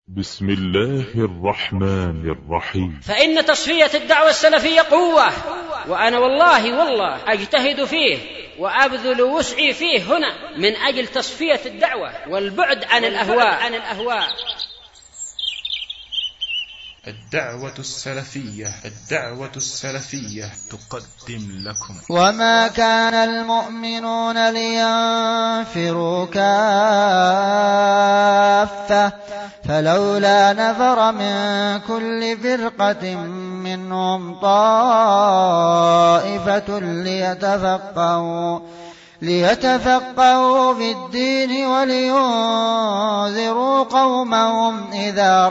بسم الله الرحمن الرحيم. فإن تصفية الدعوة السلفية قوة، وأنا والله أجتهد فيه وأبذل وسعي فيه هنا من أجل تصفية الدعوة والبعد عن الأهواء. الدعوة السلفية تقدم لكم. وما كان المؤمنون لينفروا كافة فلولا نفر من كل فرقة منهم طائفة ليتفقهوا في الدين ولينذروا قومهم إذا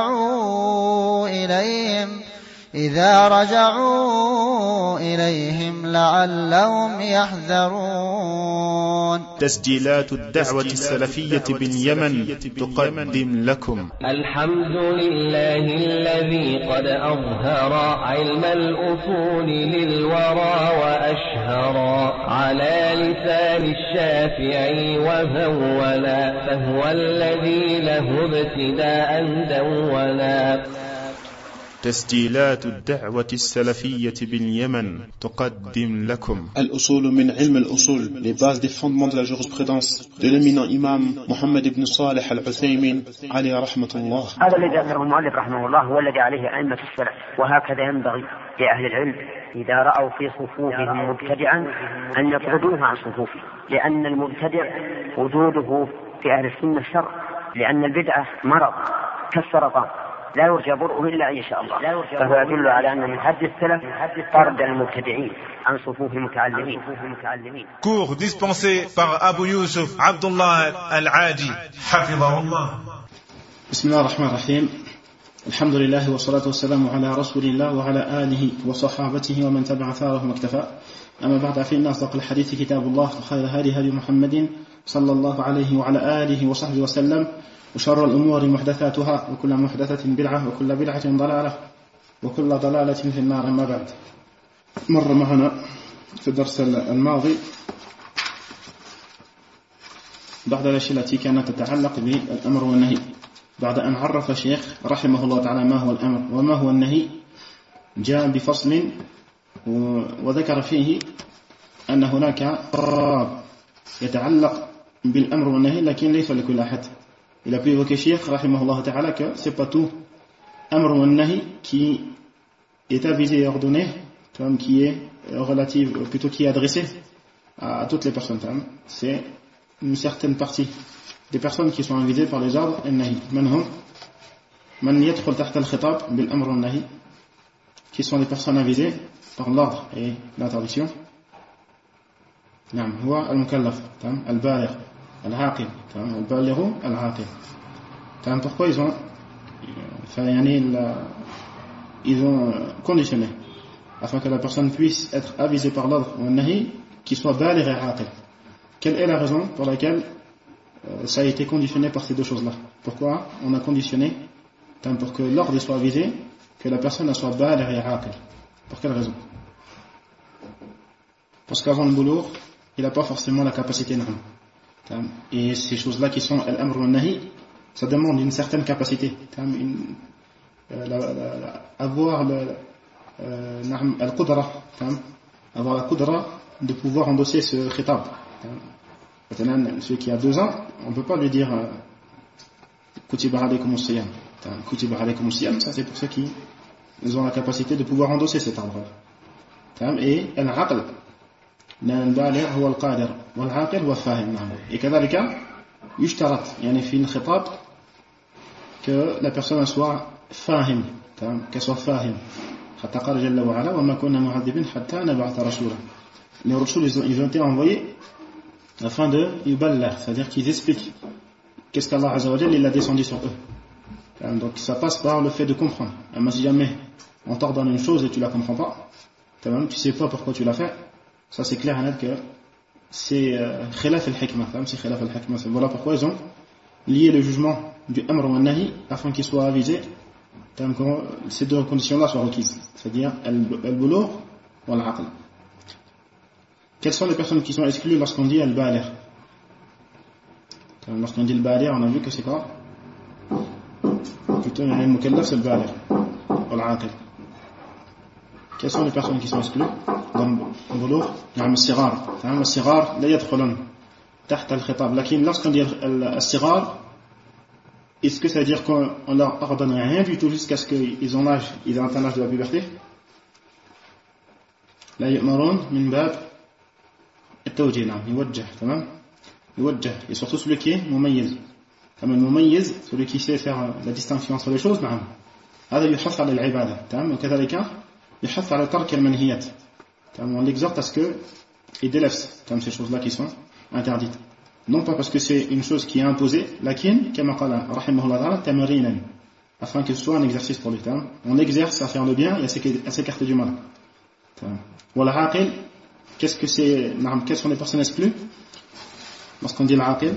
رجعوا إليهم لعلهم يحذرون. تسجيلات الدعوة السلفية باليمن تقدم لكم. الحمد لله الذي قد أظهر علم الأصول للورى وأشهر على لسان الشافعي وهولا، فهو الذي له ابتداء دولا. تسجيلات الدعوة السلفية باليمن تقدم لكم. الأصول من علم الأصول, les bases des fondements de la jurisprudence de l'éminent imam Mohammed ibn Salih al-Uthaymin عليه رحمة الله. هذا الذي ذكره المؤلف رحمه الله هو الذي عليه أئمة السلف، وهكذا ينبغي لأهل العلم إذا رأوا في صفوفهم مبتدعا أن يطردوه عن صفوفه، لأن المبتدع وجوده في أهل السنة شر، لأن البدعة مرض كالسرطان لا يرجى برؤه إلا إن شاء الله، فهو يدل على أن من حد السلف طرد المبتدعين عن صفوف المتعلمين. Cours dispensé par Abu Yusuf Abdullah Al-Adi حفظه الله. بسم الله الرحمن الرحيم. الحمد لله والصلاة والسلام على رسول الله وعلى آله وصحابته ومن تبع ثاره واكتفى. أما بعد، فإن أصدق الحديث كتاب الله، وخير هدي محمد صلى الله عليه وعلى آله وصحبه وسلم، وشر الأمور محدثاتها، وكل محدثة بدعة، وكل بدعة ضلالة، وكل ضلالة في النار. أما بعد، مر معنا في الدرس الماضي بعض الأشياء التي كانت تتعلق بالأمر والنهي، بعد أن عرف الشيخ رحمه الله تعالى ما هو الأمر وما هو النهي، جاء بفصل وذكر فيه أن هناك قرار يتعلق بالأمر والنهي لكن ليس لكل أحد. Il a pu évoquer Cheikh rahimahullah ta'ala que c'est pas tout amr wa nahi qui est avisé et ordonné, comme qui est relative, plutôt qui est adressé à toutes les personnes. C'est une certaine partie des personnes qui sont avisées par les ordres et nahi. Man yadkhul tahta al-khitab bil amr wa nahi, qui sont les personnes avisées par l'ordre et l'interdiction. نعم هو المكلف البالغ العاقل البالغ العاقل. Pourquoi ils ont conditionné afin que la personne puisse être avisée par l'ordre ou un nahi qui soit baligh et aqil. Quelle est la raison pour laquelle ça a été conditionné par ces deux choses-là? Pourquoi on a conditionné pour que l'ordre soit avisé, que la personne soit baligh et aqil? Pour quelle raison? Parce qu'avant le boulot, il n'a pas forcément la capacité norme. Et ces choses-là qui sont al-amr wa nahi, ça demande une certaine capacité, avoir al-qudra, avoir la qudra de pouvoir endosser ce khitab. Celui qui a 2 ans, on ne peut pas lui dire kutiba alaykum as-siyam. Kutiba alaykum as-siyam, ça c'est pour ceux qui ont la capacité de pouvoir endosser cet ordre. Et al-aql, البالغ هو القادر والعاقل هو الفاهم. Et كذلك يشترط يعني في الخطاب que la personne soit فاهم, qu'elle soit فاهم. حتى قال جل وعلا وما كنا معذبين حتى نبعث رسولا. Les رسول ils ont été envoyés afin de يبلغ, c'est-à-dire qu'ils expliquent qu'est-ce qu'Allah Azza wa Jalla il a descendu sur eux. Donc ça passe par le fait de comprendre. Mais si jamais on t'ordonne une chose et tu la comprends pas, tu sais pas pourquoi tu l'as fait, ça c'est clair et net que c'est khilaf al-hikmah, c'est khilaf al-hikmah. Voilà pourquoi ils ont lié le jugement du amr wa nahi afin qu'il soit avisé, que ces deux conditions-là soient requises, c'est-à-dire al-bulugh wa al-aql. Quelles sont les personnes qui sont exclues lorsqu'on dit al-baligh? Lorsqu'on dit al-baligh, on a vu que c'est quoi? plutôt المكلف c'est le بالغ والعاقل. Quelles sont les personnes qui sont exclues dans le بلوغ؟ نعم الصغار. تمام الصغار لا يدخلون تحت الخطاب. لكن lorsqu'on dit الصغار, est-ce que ça veut dire qu'on leur ordonne rien du tout jusqu'à ce qu'ils ont l'âge, ils ont atteint l'âge de la puberté? لا يؤمرون من باب التوجيه. نعم يوجه. تمام يوجه. Et surtout celui qui est مميز. تمام المميز celui qui sait faire la distinction entre les choses. نعم هذا يحث على العبادة. تمام وكذلك يحث على ترك المنهيات. تمام on l'exhorte à ce que il délaisse comme ces choses-là qui sont interdites. Non pas parce que c'est une chose qui est imposée, lakin كما قال رحمه الله تعالى تمرينا, afin que ce soit un exercice pour lui. On exerce à faire le bien et à s'écarter du mal. والعاقل, qu'est-ce que c'est? Quelles sont les personnes exclues lorsqu'on dit العاقل؟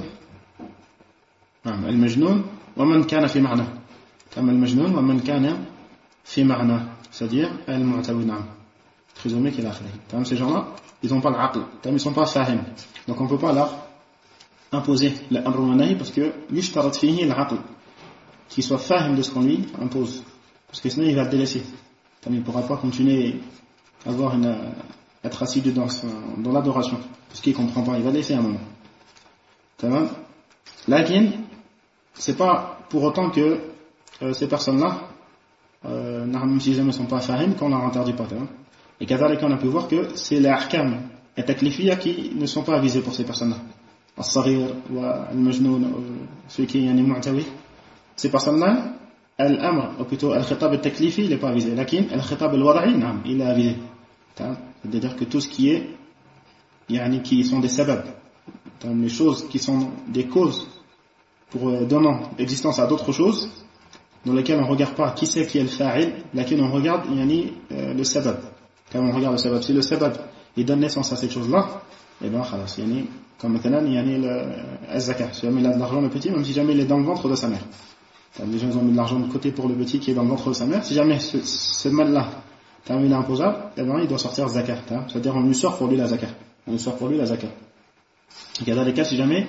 المجنون ومن كان في معنى. المجنون ومن كان في معنى, c'est-à-dire المعتوي. نعم trisomique إلى آخره. Ces gens-là, ils n'ont pas l'aql, ils ne sont pas fahim. Donc on ne peut pas leur imposer l'amr wa nahi parce que yushtarat fihi l'aql, qu'il soit fahim de ce qu'on lui impose, parce que sinon il va te délaisser. Il ne pourra pas continuer à être assidu dans l'adoration parce qu'il ne comprend pas, il va laisser un moment. Lakin, c'est pas pour autant que ces personnes-là, même si jamais ne sont pas fahim, qu'on leur interdit pas. Et كذلك on a pu voir que c'est les ahkam et taklifiyya qui ne sont pas visés pour ces personnes-là. Al-Saghir ou Al-Majnoun, celui qui est mu'tawi, ces personnes-là, Al-Amr, ou plutôt Al-Khitab al-Taklifi, il n'est pas visé. Lakin, Al-Khitab al-Wada'i, il est visé. C'est-à-dire que tout ce qui est, qui sont des sabab, les choses qui sont des causes pour donnant existence à d'autres choses, dans lesquelles on ne regarde pas qui c'est qui est le fa'il, lakin on regarde le sabab. Quand on regarde le sabab, si le sabab il donne naissance à cette chose-là, et bien khalas, comme maintenant le zakat, si jamais il a de l'argent le petit, même si jamais il est dans le ventre de sa mère. Les gens ont mis de l'argent de côté pour le petit qui est dans le ventre de sa mère, si jamais ce mal-là il est imposable, et bien il doit sortir zakat, c'est-à-dire on lui sort pour lui la zakat. On lui sort pour lui la zakat. Il y a dans les cas si jamais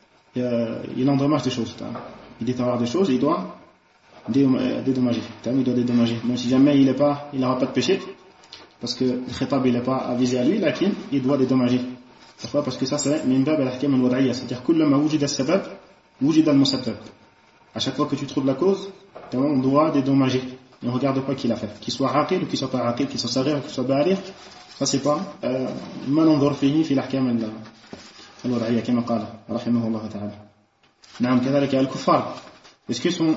il endommage des choses, il détériore des choses, il doit dédommager. Il doit dédommager. Même si jamais il n'aura pas de péché, parce que le khitab il n'est pas avisé à lui, lakin il doit dédommager. Pourquoi? Parce que ça c'est min bab al-ahkam al-wad'iyya, c'est-à-dire kullama wujida as-sabab wujida al-musabbab. À chaque fois que tu trouves la cause, on doit dédommager. On ne regarde pas qui l'a fait, qu'il soit aqil ou qu'il soit pas aqil, qu'il soit saghir ou qu'il soit baligh. Ça c'est pas ma nanzur fihi fi al-ahkam al-wad'iyya kama qala rahimahullah ta'ala. نعم كذلك الكفار, est-ce qu'ils sont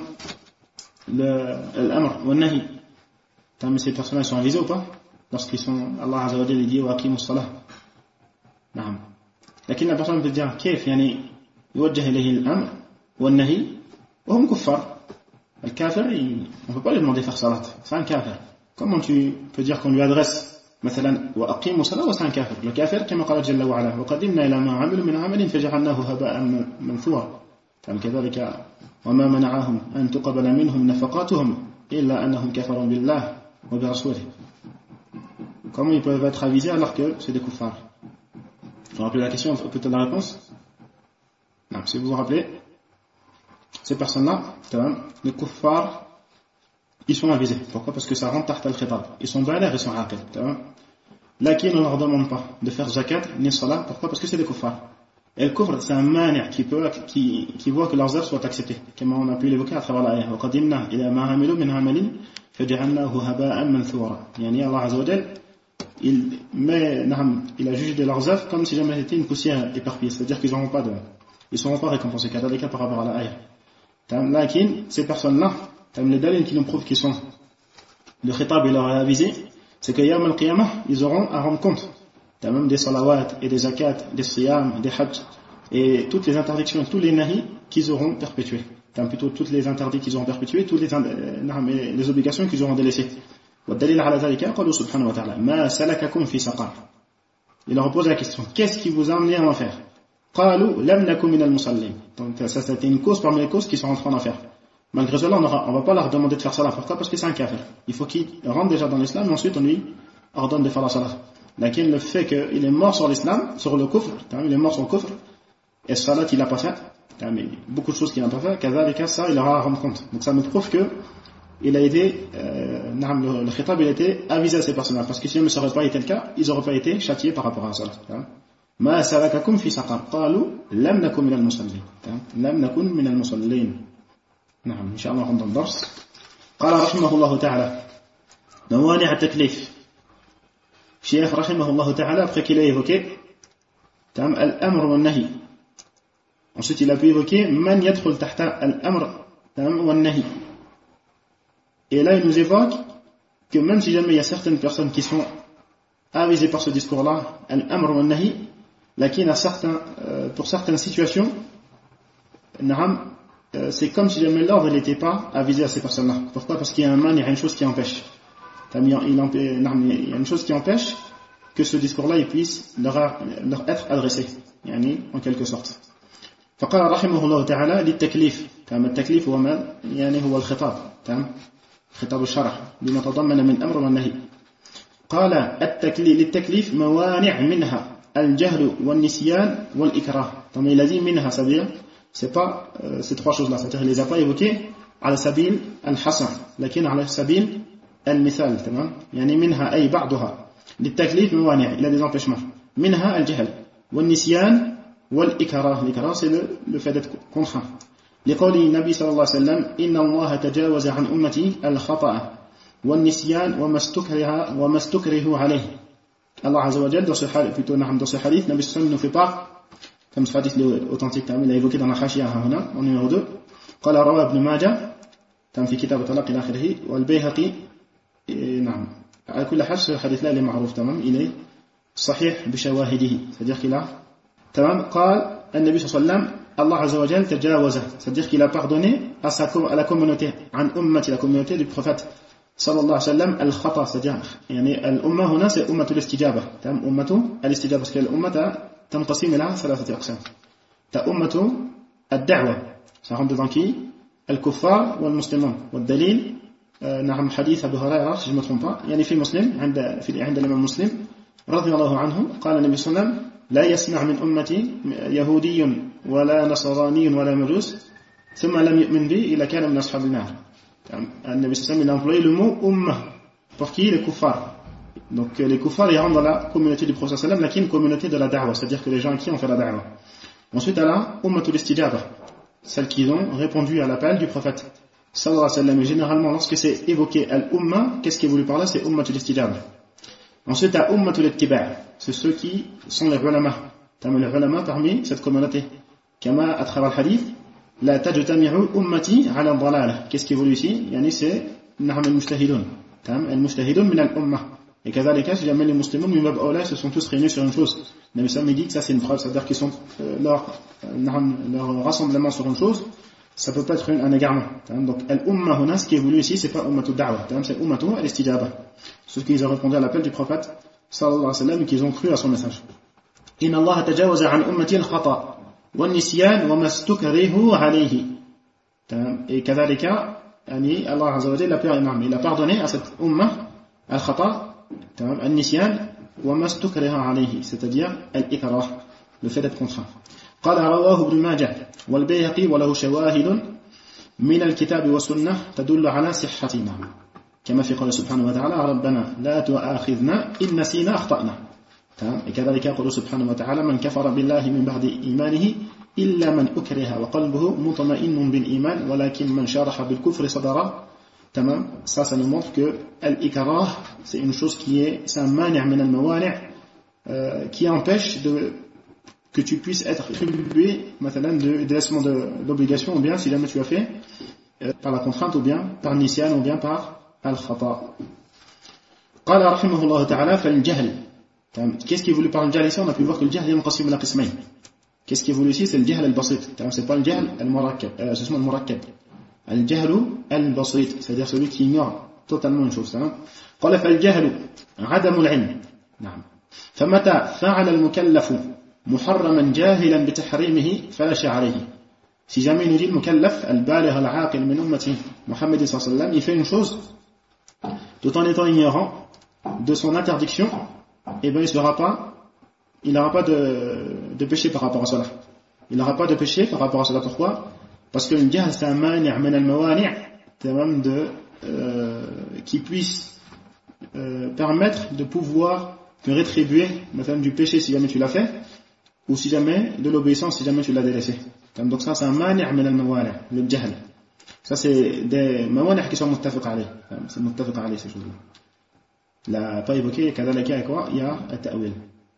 l'amr ou nahi, mais ces personnes sont avisées ou pas lorsqu'ils sont, Allah Azza wa Jalla dit wa aqimus salah. نعم لكن la personne peut dire كيف يوجه إليه الأمر والنهي وهم كفار. Le kafir, on ne peut pas lui demander de faire salat, c'est un kafir. Comment tu peux dire qu'on lui adresse مثلا وأقيموا الصلاة وسان كافر؟ le kafir كما قال جل وعلا وقدمنا إلى ما عملوا من عمل فجعلناه هباء منثورا. كذلك وما منعهم أن تقبل منهم نفقاتهم إلا أنهم كفروا بالله وبرسوله. Comment ils peuvent être avisés alors que c'est des kuffars? Vous vous rappelez la question, peut-être la réponse? Non, si vous vous rappelez, ces personnes-là, les kuffars, ils sont avisés. Pourquoi? Parce que ça rentre tahta al-khitab. Ils sont baligh, ils sont aqil. Lakin on ne leur demande pas de faire zakat ni salat. Pourquoi? Parce que c'est des kuffars. Et le kufr, c'est un mani' qui voit que leurs œuvres soient acceptées. Comme on a pu l'évoquer à travers l'ayah. وَقَدِمْنَا إِلَى مَا عَمِلُوا مِنْ عَمَلٍ فَجَعَلْنَاهُ هَبَاءً مَنْثُورًا. Allah Azza wa Jalla, il a jugé de leurs œuvres comme si jamais c'était une poussière éparpillée. C'est-à-dire qu'ils ne seront pas récompensés. Car dans les cas par rapport à la ayah. Lakin, ces personnes-là, les dalils qui nous prouvent qu'ils sont, le khitab il leur a avisé, c'est que yawm al-qiyamah, ils auront à rendre compte. Même des salawats et des zakats, des siyam, des hajj, et toutes les interdictions, tous les nahis qu'ils auront perpétués. Plutôt toutes les interdits qu'ils auront perpétués, toutes les obligations qu'ils auront délaissées. والدليل على ذلك قالوا سبحانه وتعالى ما سلككم في سقر. Il leur pose la question, qu'est-ce qui vous a amené en enfer? قالوا لم نكن من المصلين. Donc ça c'était une cause parmi les causes qui sont rentrées en enfer. Malgré cela, on ne va pas leur demander de faire salat. Pourquoi? Parce que c'est un kafir. Il faut qu'il rentre déjà dans l'islam et ensuite on lui ordonne de faire la salat. Lakin le fait qu'il est mort sur l'islam, sur le kufr, il est mort sur le kufr, et salat il a pas fait, Mais beaucoup de choses qu'il n'a pas fait, كذلك ça il aura à rendre compte. Donc ça me prouve que il a été, le khitab il a été avisé à ces personnes-là, parce que si ça n'aurait pas été le cas, ils n'auraient pas été châtiés par rapport à ça. ما سلككم في سقر قالوا لم نكن من المصلين لم نكن من المصلين. نعم إن شاء الله عند الدرس. قال رحمه الله تعالى موانع التكليف. شيخ رحمه الله تعالى après qu'il a évoqué الأمر والنهي. Ensuite il a pu évoquer من يدخل تحت الأمر والنهي. Et là il nous évoque que même si jamais il y a certaines personnes qui sont avisées par ce discours-là, الأمر والنهي, laquelle pour certaines situations, c'est comme si jamais l'ordre n'était pas avisé à ces personnes-là. Pourquoi? Parce qu'il y a il y a une chose qui empêche. Il y a une chose qui empêche que ce discours-là il puisse leur être adressé, en quelque sorte. فقال رحمه الله تعالى للتكليف. التكليف هو ما هو الخطاب. خطاب الشرع بما تضمن من أمر والنهي. قال للتكليف موانع منها الجهل والنسيان والإكراه. Donc il a dit منها, ça veut dire c'est pas ces trois choses là, c'est-à-dire il les a pas évoquées على سبيل الحصر لكن على سبيل المثال. تمام يعني منها أي بعضها. للتكليف موانع, il a des empêchements. منها الجهل والنسيان والإكراه. الإكراه c'est le fait d'être contraint. لقول النبي صلى الله عليه وسلم إن الله تجاوز عن أمتي الخطأ والنسيان وما استكره عليه. Allah Azza wa Jal, dans ce hadith, Nabi Sallam nous fait part, comme ce hadith authentique, il a évoqué dans la Khashiyah en numéro 2, قال روى ابن ماجه في كتاب الطلاق إلى آخره والبيهقي. نعم على كل حال ce hadith là il est معروف, تمام, il est صحيح بشواهده, c'est-à-dire qu'il a, تمام, قال النبي صلى الله عليه وسلم Allah Azza wa Jal تجاوز, c'est-à-dire qu'il a pardonné à la communauté, عن أمتي, la communauté du prophète صلى الله عليه وسلم الخطأ, c'est-à-dire الأمة هنا c'est أمة الاستجابة. أمة الاستجابة parce que الأمة تنقسم إلى ثلاثة أقسام. أمة الدعوة, ça rentre devant qui? الكفار والمسلمون. والدليل نعم حديث أبو هريرة si je ne me trompe pas, في مسلم عند الإمام مسلم رضي الله عنه قال النبي صلى الله عليه وسلم لا يسمع من أمتي يهودي ولا نصراني ولا مجوس ثم لم يؤمن بي إلا كان من أصحاب النار. Nabi Sallam il a employé le mot Ummah. Pour qui? Les kuffars. Donc les kuffars ils rentrent dans la communauté du prophète sallam, là qui est une communauté de la da'wah, c'est-à-dire que les gens qui ont fait la da'wah. Ensuite à la Ummatul Istijaba, celles qui ont répondu à l'appel du prophète sallallahu alayhi wa sallam. Et généralement lorsque c'est évoqué al-Ummah, qu'est-ce qui est voulu par là? C'est Ummatul Istijaba. Ensuite à Ummatul Ittiba', c'est ceux qui sont les ulama. Les ulama parmi cette communauté. Kama à travers le hadith لا تجتمع أمتي على الضلالة. Qu'est-ce qui est voulu ici? c'est نعم المجتهدون. المجتهدون من الأمة. Et كذلك si jamais les musulmans من باب أولى se sont tous réunis sur une chose. Nabi Sallam dit que ça c'est une preuve, c'est-à-dire qu'ils sont leur rassemblement sur une chose, ça peut pas être un égarement. Donc al-umma huna, ce qui est voulu ici, c'est pas ummatu da'wa, c'est ummatu al-istijaba. Ceux qui ont répondu à l'appel du prophète sallallahu alayhi wa sallam et qui ont cru à son message. Inna Allah tajawaza an ummati al-khata' والنسيان وما استكره عليه. Et كذلك Allah Azza wa Jalla il a pardonné à cette ummah al-khata, al-nisyan وما استكره عليه, c'est-à-dire al-ikrah, le fait d'être contraint. قال رواه ابن ماجه والبيهقي وله شواهد من الكتاب والسنة تدل على صحتنا كما في قول سبحانه وتعالى ربنا لا تؤاخذنا إن نسينا أخطأنا. Et كذلك يقول سبحانه وتعالى من كفر بالله من بعد إيمانه إلا من أكره وقلبه مطمئن بالإيمان ولكن من شرح بالكفر صدره. تمام, ça nous montre que al-ikrah c'est une chose c'est un mani' min al-mawani' qui empêche que tu puisses être attribué de laissement d'obligation, ou bien si jamais tu as fait par la contrainte, ou bien par nisyan, ou bien par al-khata. قال رحمه الله تعالى فالجهل. Qu'est-ce qui est voulu par le jahl ici? On a pu voir que le jahl ينقسم إلى قسمين. Qu'est-ce qui est voulu ici? C'est le jahl al-basit. C'est pas le jahl al-murakkab, c'est le murakkab. Al-jahl al-basit, c'est-à-dire celui qui ignore totalement une chose. قال فالجهل عدم العلم. نعم. فمتى فعل المكلف محرما جاهلا بتحريمه فلا شيء عليه. Si jamais il nous dit le mukallaf al-baligh al-aqil min ummati Muhammad sallallahu alayhi wa sallam, il fait une chose tout en étant ignorant de son interdiction, et bien il n'aura pas de péché par rapport à cela. Il n'aura pas de péché par rapport à cela. Pourquoi? Parce que le jahl c'est un mani' min al-mawani' qui puisse permettre de pouvoir te rétribuer du péché si jamais tu l'as fait, ou si jamais de l'obéissance si jamais tu l'as délaissé. Donc ça c'est un mani' min al-mawani', le jahl. Ça c'est des mawani' qui sont muttafiq alayh. C'est muttafiq alayh ces choses-là. La pas évoqué, كذلك il y a quoi? Il y a التأويل.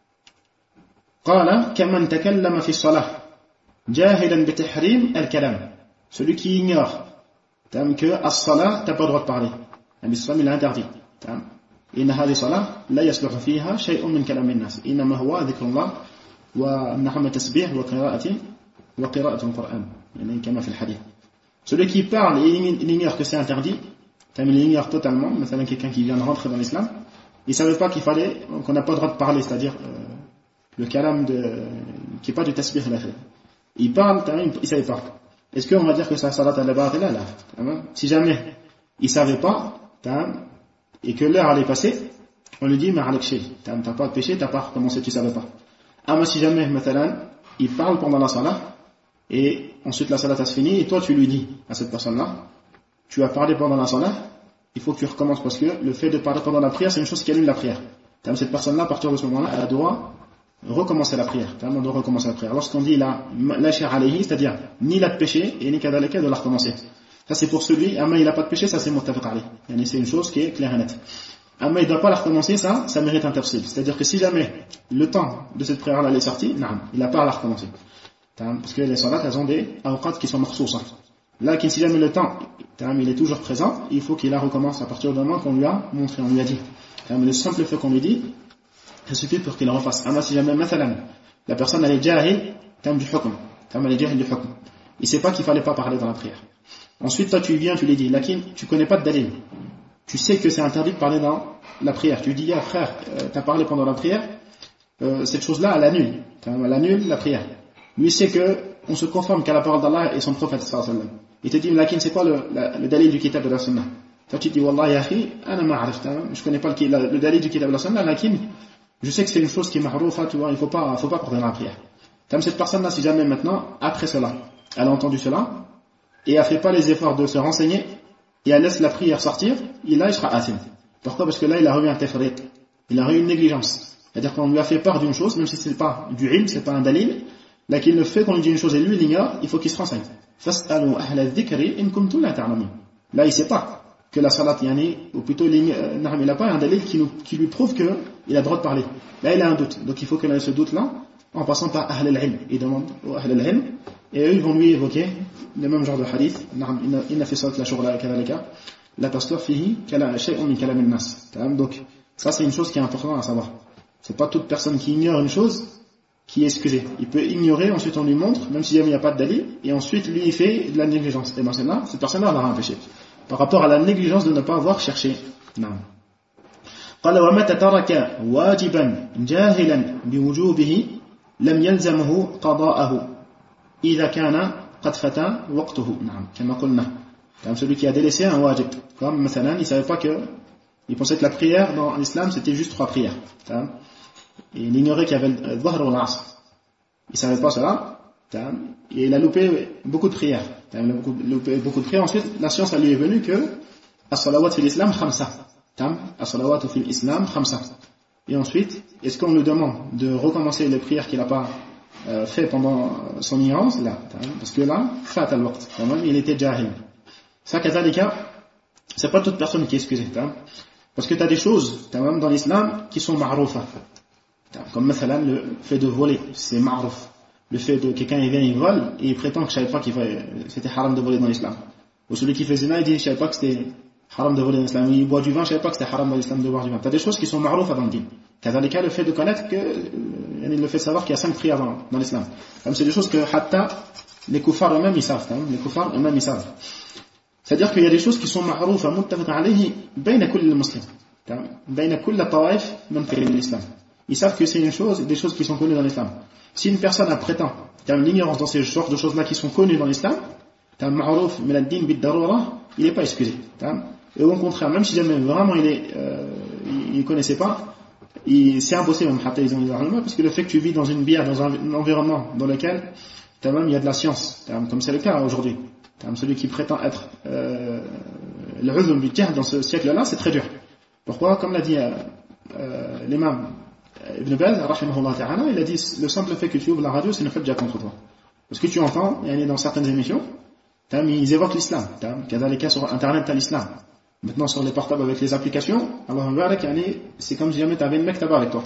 قال كمن تكلم في الصلاة جاهلا بتحريم الكلام. Celui qui ignore que as-salat t'as pas le droit de parler. L'islam il a interdit. إن هذه الصلاة لا يصلح فيها شيء من كلام الناس. إنما هو ذكر الله ونحو التسبيح وقراءة القرآن. يعني كما في الحديث. Celui qui parle et il ignore que c'est interdit, il ignore totalement. مثلا quelqu'un qui vient de rentrer dans l'islam, il savait pas qu'on n'a pas le droit de parler, c'est-à-dire le kalam qui est pas du tasbih la fait. Il parle, il savait pas. Est-ce qu'on va dire que sa salat elle est batila là? Si jamais il savait pas, et que l'heure allait passer, on lui dit ma'alek shay, t'as pas de péché, t'as pas recommencé, tu savais pas. Mais si jamais il parle pendant la salat et ensuite la salat a fini et toi tu lui dis à cette personne-là, tu as parlé pendant la salat, il faut que tu recommences parce que le fait de parler pendant la prière c'est une chose qui annule la prière. Cette personne-là à partir de ce moment-là elle doit recommencer la prière. On doit recommencer la prière. Lorsqu'on dit la shar alayhi, c'est-à-dire ni la de péché et ni kadalika de la recommencer. Ça c'est pour celui, il n'a pas de péché, ça c'est muttafiq alayh. C'est une chose qui est claire et nette. Il ne doit pas la recommencer, ça mérite un tafsil. C'est-à-dire que si jamais le temps de cette prière-là est sorti, il n'a pas à la recommencer. Parce que les salats, elles ont des awqat qui sont makhsousa. Là, si jamais le temps, il est toujours présent, il faut qu'il la recommence à partir du moment qu'on lui a montré, on lui a dit. Le simple fait qu'on lui dit, ça suffit pour qu'il la refasse. Si jamais, la personne elle est jahil, du hukm. Elle est jahil du hukm. Il ne sait pas qu'il ne fallait pas parler dans la prière. Ensuite, toi, tu viens, tu lui dis, lakin, tu ne connais pas de dalil. Tu sais que c'est interdit de parler dans la prière. Tu dis, frère, tu as parlé pendant la prière, cette chose-là, elle annule. Elle annule la prière. Lui, c'est que, on se conforme qu'à la parole d'Allah et son prophète, sallallahu alayhi wa sallam. Il te dit, lakin, c'est quoi le dalil du kitab de la sunna? Toi, tu dis, wallah, ya akhi, ana ma'arif, je connais pas le dalil du kitab de la sunna, lakin, je sais que c'est une chose qui est ma'roufa, tu vois, il faut pas parler dans la prière. Cette personne-là, si jamais maintenant, après cela, elle a entendu cela, et elle fait pas les efforts de se renseigner, et elle laisse la prière sortir, il sera athim. Pourquoi? Parce que là, il a eu un tafriq, il a eu une négligence. C'est-à-dire qu'on lui a fait part d'une chose, même si c'est pas du ilm, c'est pas un dalil, là qu'il le fait qu'on lui dit une chose et lui l'ignore, il faut qu'il se renseigne. Fas'alu ahla dhikri in kuntum la ta'lamun. Là, il sait pas que la salat ou plutôt il n'a pas un dalil qui lui prouve qu'il a le droit de parler. Là, il a un doute. Donc il faut qu'il ait ce doute-là, en passant par ahl al-ilm. Il demande aux ahl al-ilm, et eux, ils vont lui évoquer le même genre de hadith. Inna fi salat la shugla kadhalika, la tasluh fihi shay'un min kalam an-nas. Donc, ça, c'est une chose qui est importante à savoir. C'est pas toute personne qui ignore une chose qui est excusée. Il peut ignorer, ensuite on lui montre, même s'il n'y a pas de dalil, et ensuite lui, il fait de la négligence. Et bien, cette personne-là, elle aura un péché. Par rapport à la négligence de ne pas avoir cherché. قال ومتى ترك واجبا جاهلا بوجوبه لم يلزمه قضاءه إذا كان قد فات وقته. كما قلنا. Celui qui a délaissé un wajib. Comme مثلا, il ne savait pas que, il pensait que la prière dans l'islam c'était juste 3 prières. Et il ignorait qu'il y avait le dhahr ou l'asr. Il ne savait pas cela. Et il a loupé beaucoup de prières. Ensuite, la science elle lui est venue que as-salawat fil islam khamsa. As-salawat fil islam khamsa. Et ensuite, est-ce qu'on nous demande de recommencer les prières qu'il n'a pas fait pendant son ignorance? Là, parce que là, fat al-waqt. Il était jahil. Ça, kadhalika, c'est pas toute personne qui est excusée. Parce que tu as des choses dans l'islam qui sont ma'roufa. Comme مثلا, le fait de voler, c'est ma'rouf. Le fait de quelqu'un il vient, il vole, et il prétend que je savais pas qu'il c'était haram de voler dans l'islam. Ou celui qui fait zina, il dit je savais pas que c'était haram de voler dans l'islam. Il boit du vin, je savais pas que c'était haram dans l'islam de boire du vin. Tu as des choses qui sont ma'rouf dans le din. Kadhalika, le fait de connaître que, le fait de savoir qu'il y a 5 prières dans l'islam. Comme c'est des choses que hatta, les kuffars eux-mêmes ils savent. Les kuffars eux-mêmes ils savent. C'est-à-dire qu'il y a des choses qui sont ma'roufa, muttafiq alayhi, bayna kulli muslim. Bayna kulli tawaif, man fi l'islam. Ils savent que c'est des choses qui sont connues dans l'islam. Si une personne prétend qu'il y a une ignorance dans ces genres de choses-là qui sont connues dans l'islam, ma'rouf min ad-din bid-darura, il n'est pas excusé. Et au contraire, même si jamais vraiment il connaissait pas, c'est impossible, parce que le fait que tu vis dans une bière, dans un environnement dans lequel il y a de la science, comme c'est le cas aujourd'hui. Celui qui prétend être le du jahl dans ce siècle-là, c'est très dur. Pourquoi? Comme l'a dit l'imam Ibn Baz, rahimahullah ta'ala, il a dit le simple fait que tu ouvres la radio, c'est une hujja contre toi. Parce que tu entends, dans certaines émissions, ils évoquent l'islam. Kadhalika sur internet, t'as l'islam. Maintenant sur les portables avec les applications, alors c'est comme si jamais tu avais une mektaba avec toi.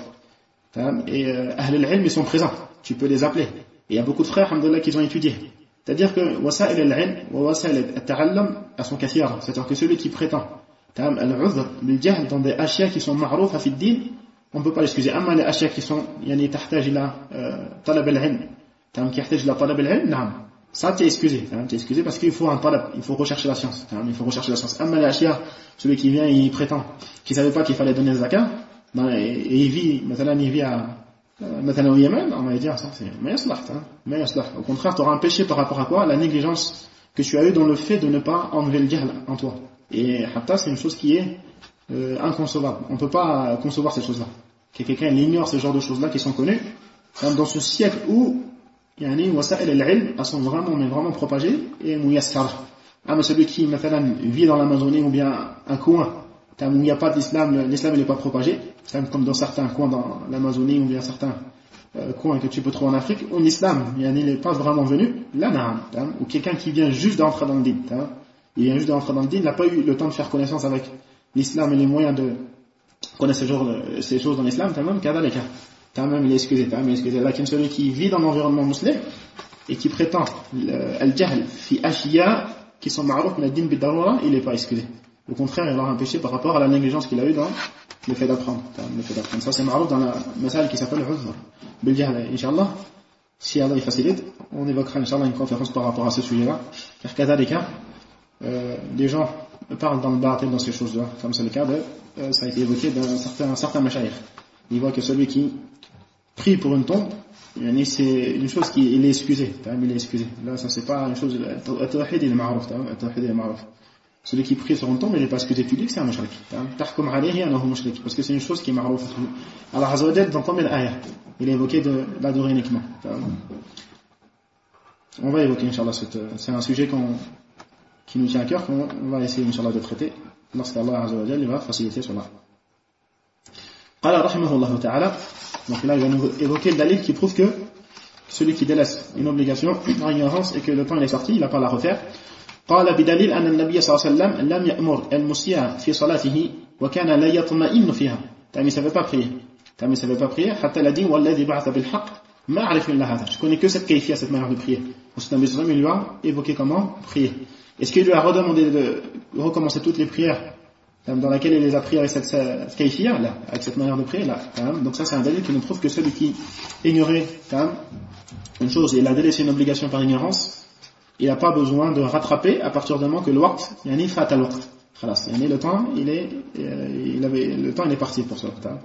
Et Ahl al-Ilm, ils sont présents. Tu peux les appeler. Et il y a beaucoup de frères, alhamdoulilah, qui ont étudié. C'est-à-dire que wasa'il al-ilm wa wasa'il al-ta'allam sont kathira. C'est-à-dire que celui qui prétend al-udhr, le jahl dans des ashya qui sont ma'rouf fi ad-din, on ne peut pas l'excuser. Amma les ashya qui sont tahtaj ila talab al-ilm, qui yahtaj ila talab al-ilm, na'am. Ça t'es excusé, t'es excusé parce qu'il faut un talab, il faut rechercher la science, il faut rechercher la science. Amma les ashya, celui qui vient, il prétend qu'il savait pas qu'il fallait donner zakat, et il vit maintenant au Yémen, on va dire ça, c'est mais yaslah. Au contraire, tu auras un péché par rapport à quoi? La négligence que tu as eue dans le fait de ne pas enlever le jahl en toi. Et hatta, c'est une chose qui est inconcevable. On ne peut pas concevoir ces choses-là. Que quelqu'un ignore ce genre de choses-là qui sont connues dans ce siècle où wasa'il al-ilm sont vraiment propagées et muyassara. Mais celui qui vit dans l'Amazonie ou bien un coin où il n'y a pas d'islam, l'islam n'est pas propagé, comme dans certains coins dans l'Amazonie ou bien certains coins que tu peux trouver en Afrique, où l'islam n'est pas vraiment venu, là, ou quelqu'un qui vient juste d'entrer dans le din, il n'a pas eu le temps de faire connaissance avec l'islam et les moyens de connaître ces choses dans l'islam, il est excusé. Là, celui qui vit dans l'environnement musulman et qui prétend al-jahl fi ashiya qui sont ma'rouf min ad-din bid-darura, il n'est pas excusé. Au contraire, il va avoir un péché par rapport à la négligence qu'il a eu dans le fait d'apprendre. Ça, c'est ma'rouf dans la masal qui s'appelle udhr bil-jahl. Inch'Allah, si Allah y facilite, on évoquera Inch'Allah une conférence par rapport à ce sujet-là. Car kadhalika, les gens parlent dans le baatil dans ces choses-là, comme c'est le cas ça a été évoqué d'un certain mashayikh. Il voit que celui qui prie pour une tombe, c'est une chose il est excusé. Il est excusé. Là, ça c'est pas une chose. At-tawhid il est ma'rouf. Celui qui prie sur une tombe, il n'est pas excusé. Tu dis que c'est un mushrik. Tahkum alayhi annahu mushrik. Parce que c'est une chose qui est ma'rouf. Allah Azza wa Jalla, dans combien d'ayah il est évoqué de l'adorer uniquement. On va évoquer, Inch'Allah, c'est un sujet qui nous tient à cœur, qu'on va essayer, Inch'Allah, de traiter lorsqu'Allah Azza wa Jalla va faciliter cela. قال رحمه الله تعالى. Donc là, il va nous évoquer le dalil qui prouve que celui qui délaisse une obligation en ignorance et que le temps il est sorti, il n'a pas à la refaire. قال بدليل أن النبي صلى الله عليه وسلم لم يأمر المسيء في صلاته وكان لا يطمئن فيها. Il ne savait pas prier. حتى الذي والذي بعث بالحق ما أعرف إلا هذا. Je connais que cette kayfiyya, cette manière de prier. Ensuite, Nabi sallallahu alayhi wa sallam, il lui a évoqué comment prier. Est-ce qu'il lui a redemandé de recommencer toutes les prières dans laquelle il les a pris avec cette kayfiyya là, avec cette manière de prier là, donc ça c'est un dalil qui nous prouve que celui qui ignorait une chose et il a délaissé une obligation par ignorance, il n'a pas besoin de rattraper à partir du moment que le waqt yani fat al waqt khalas, yani le temps il est parti pour ça.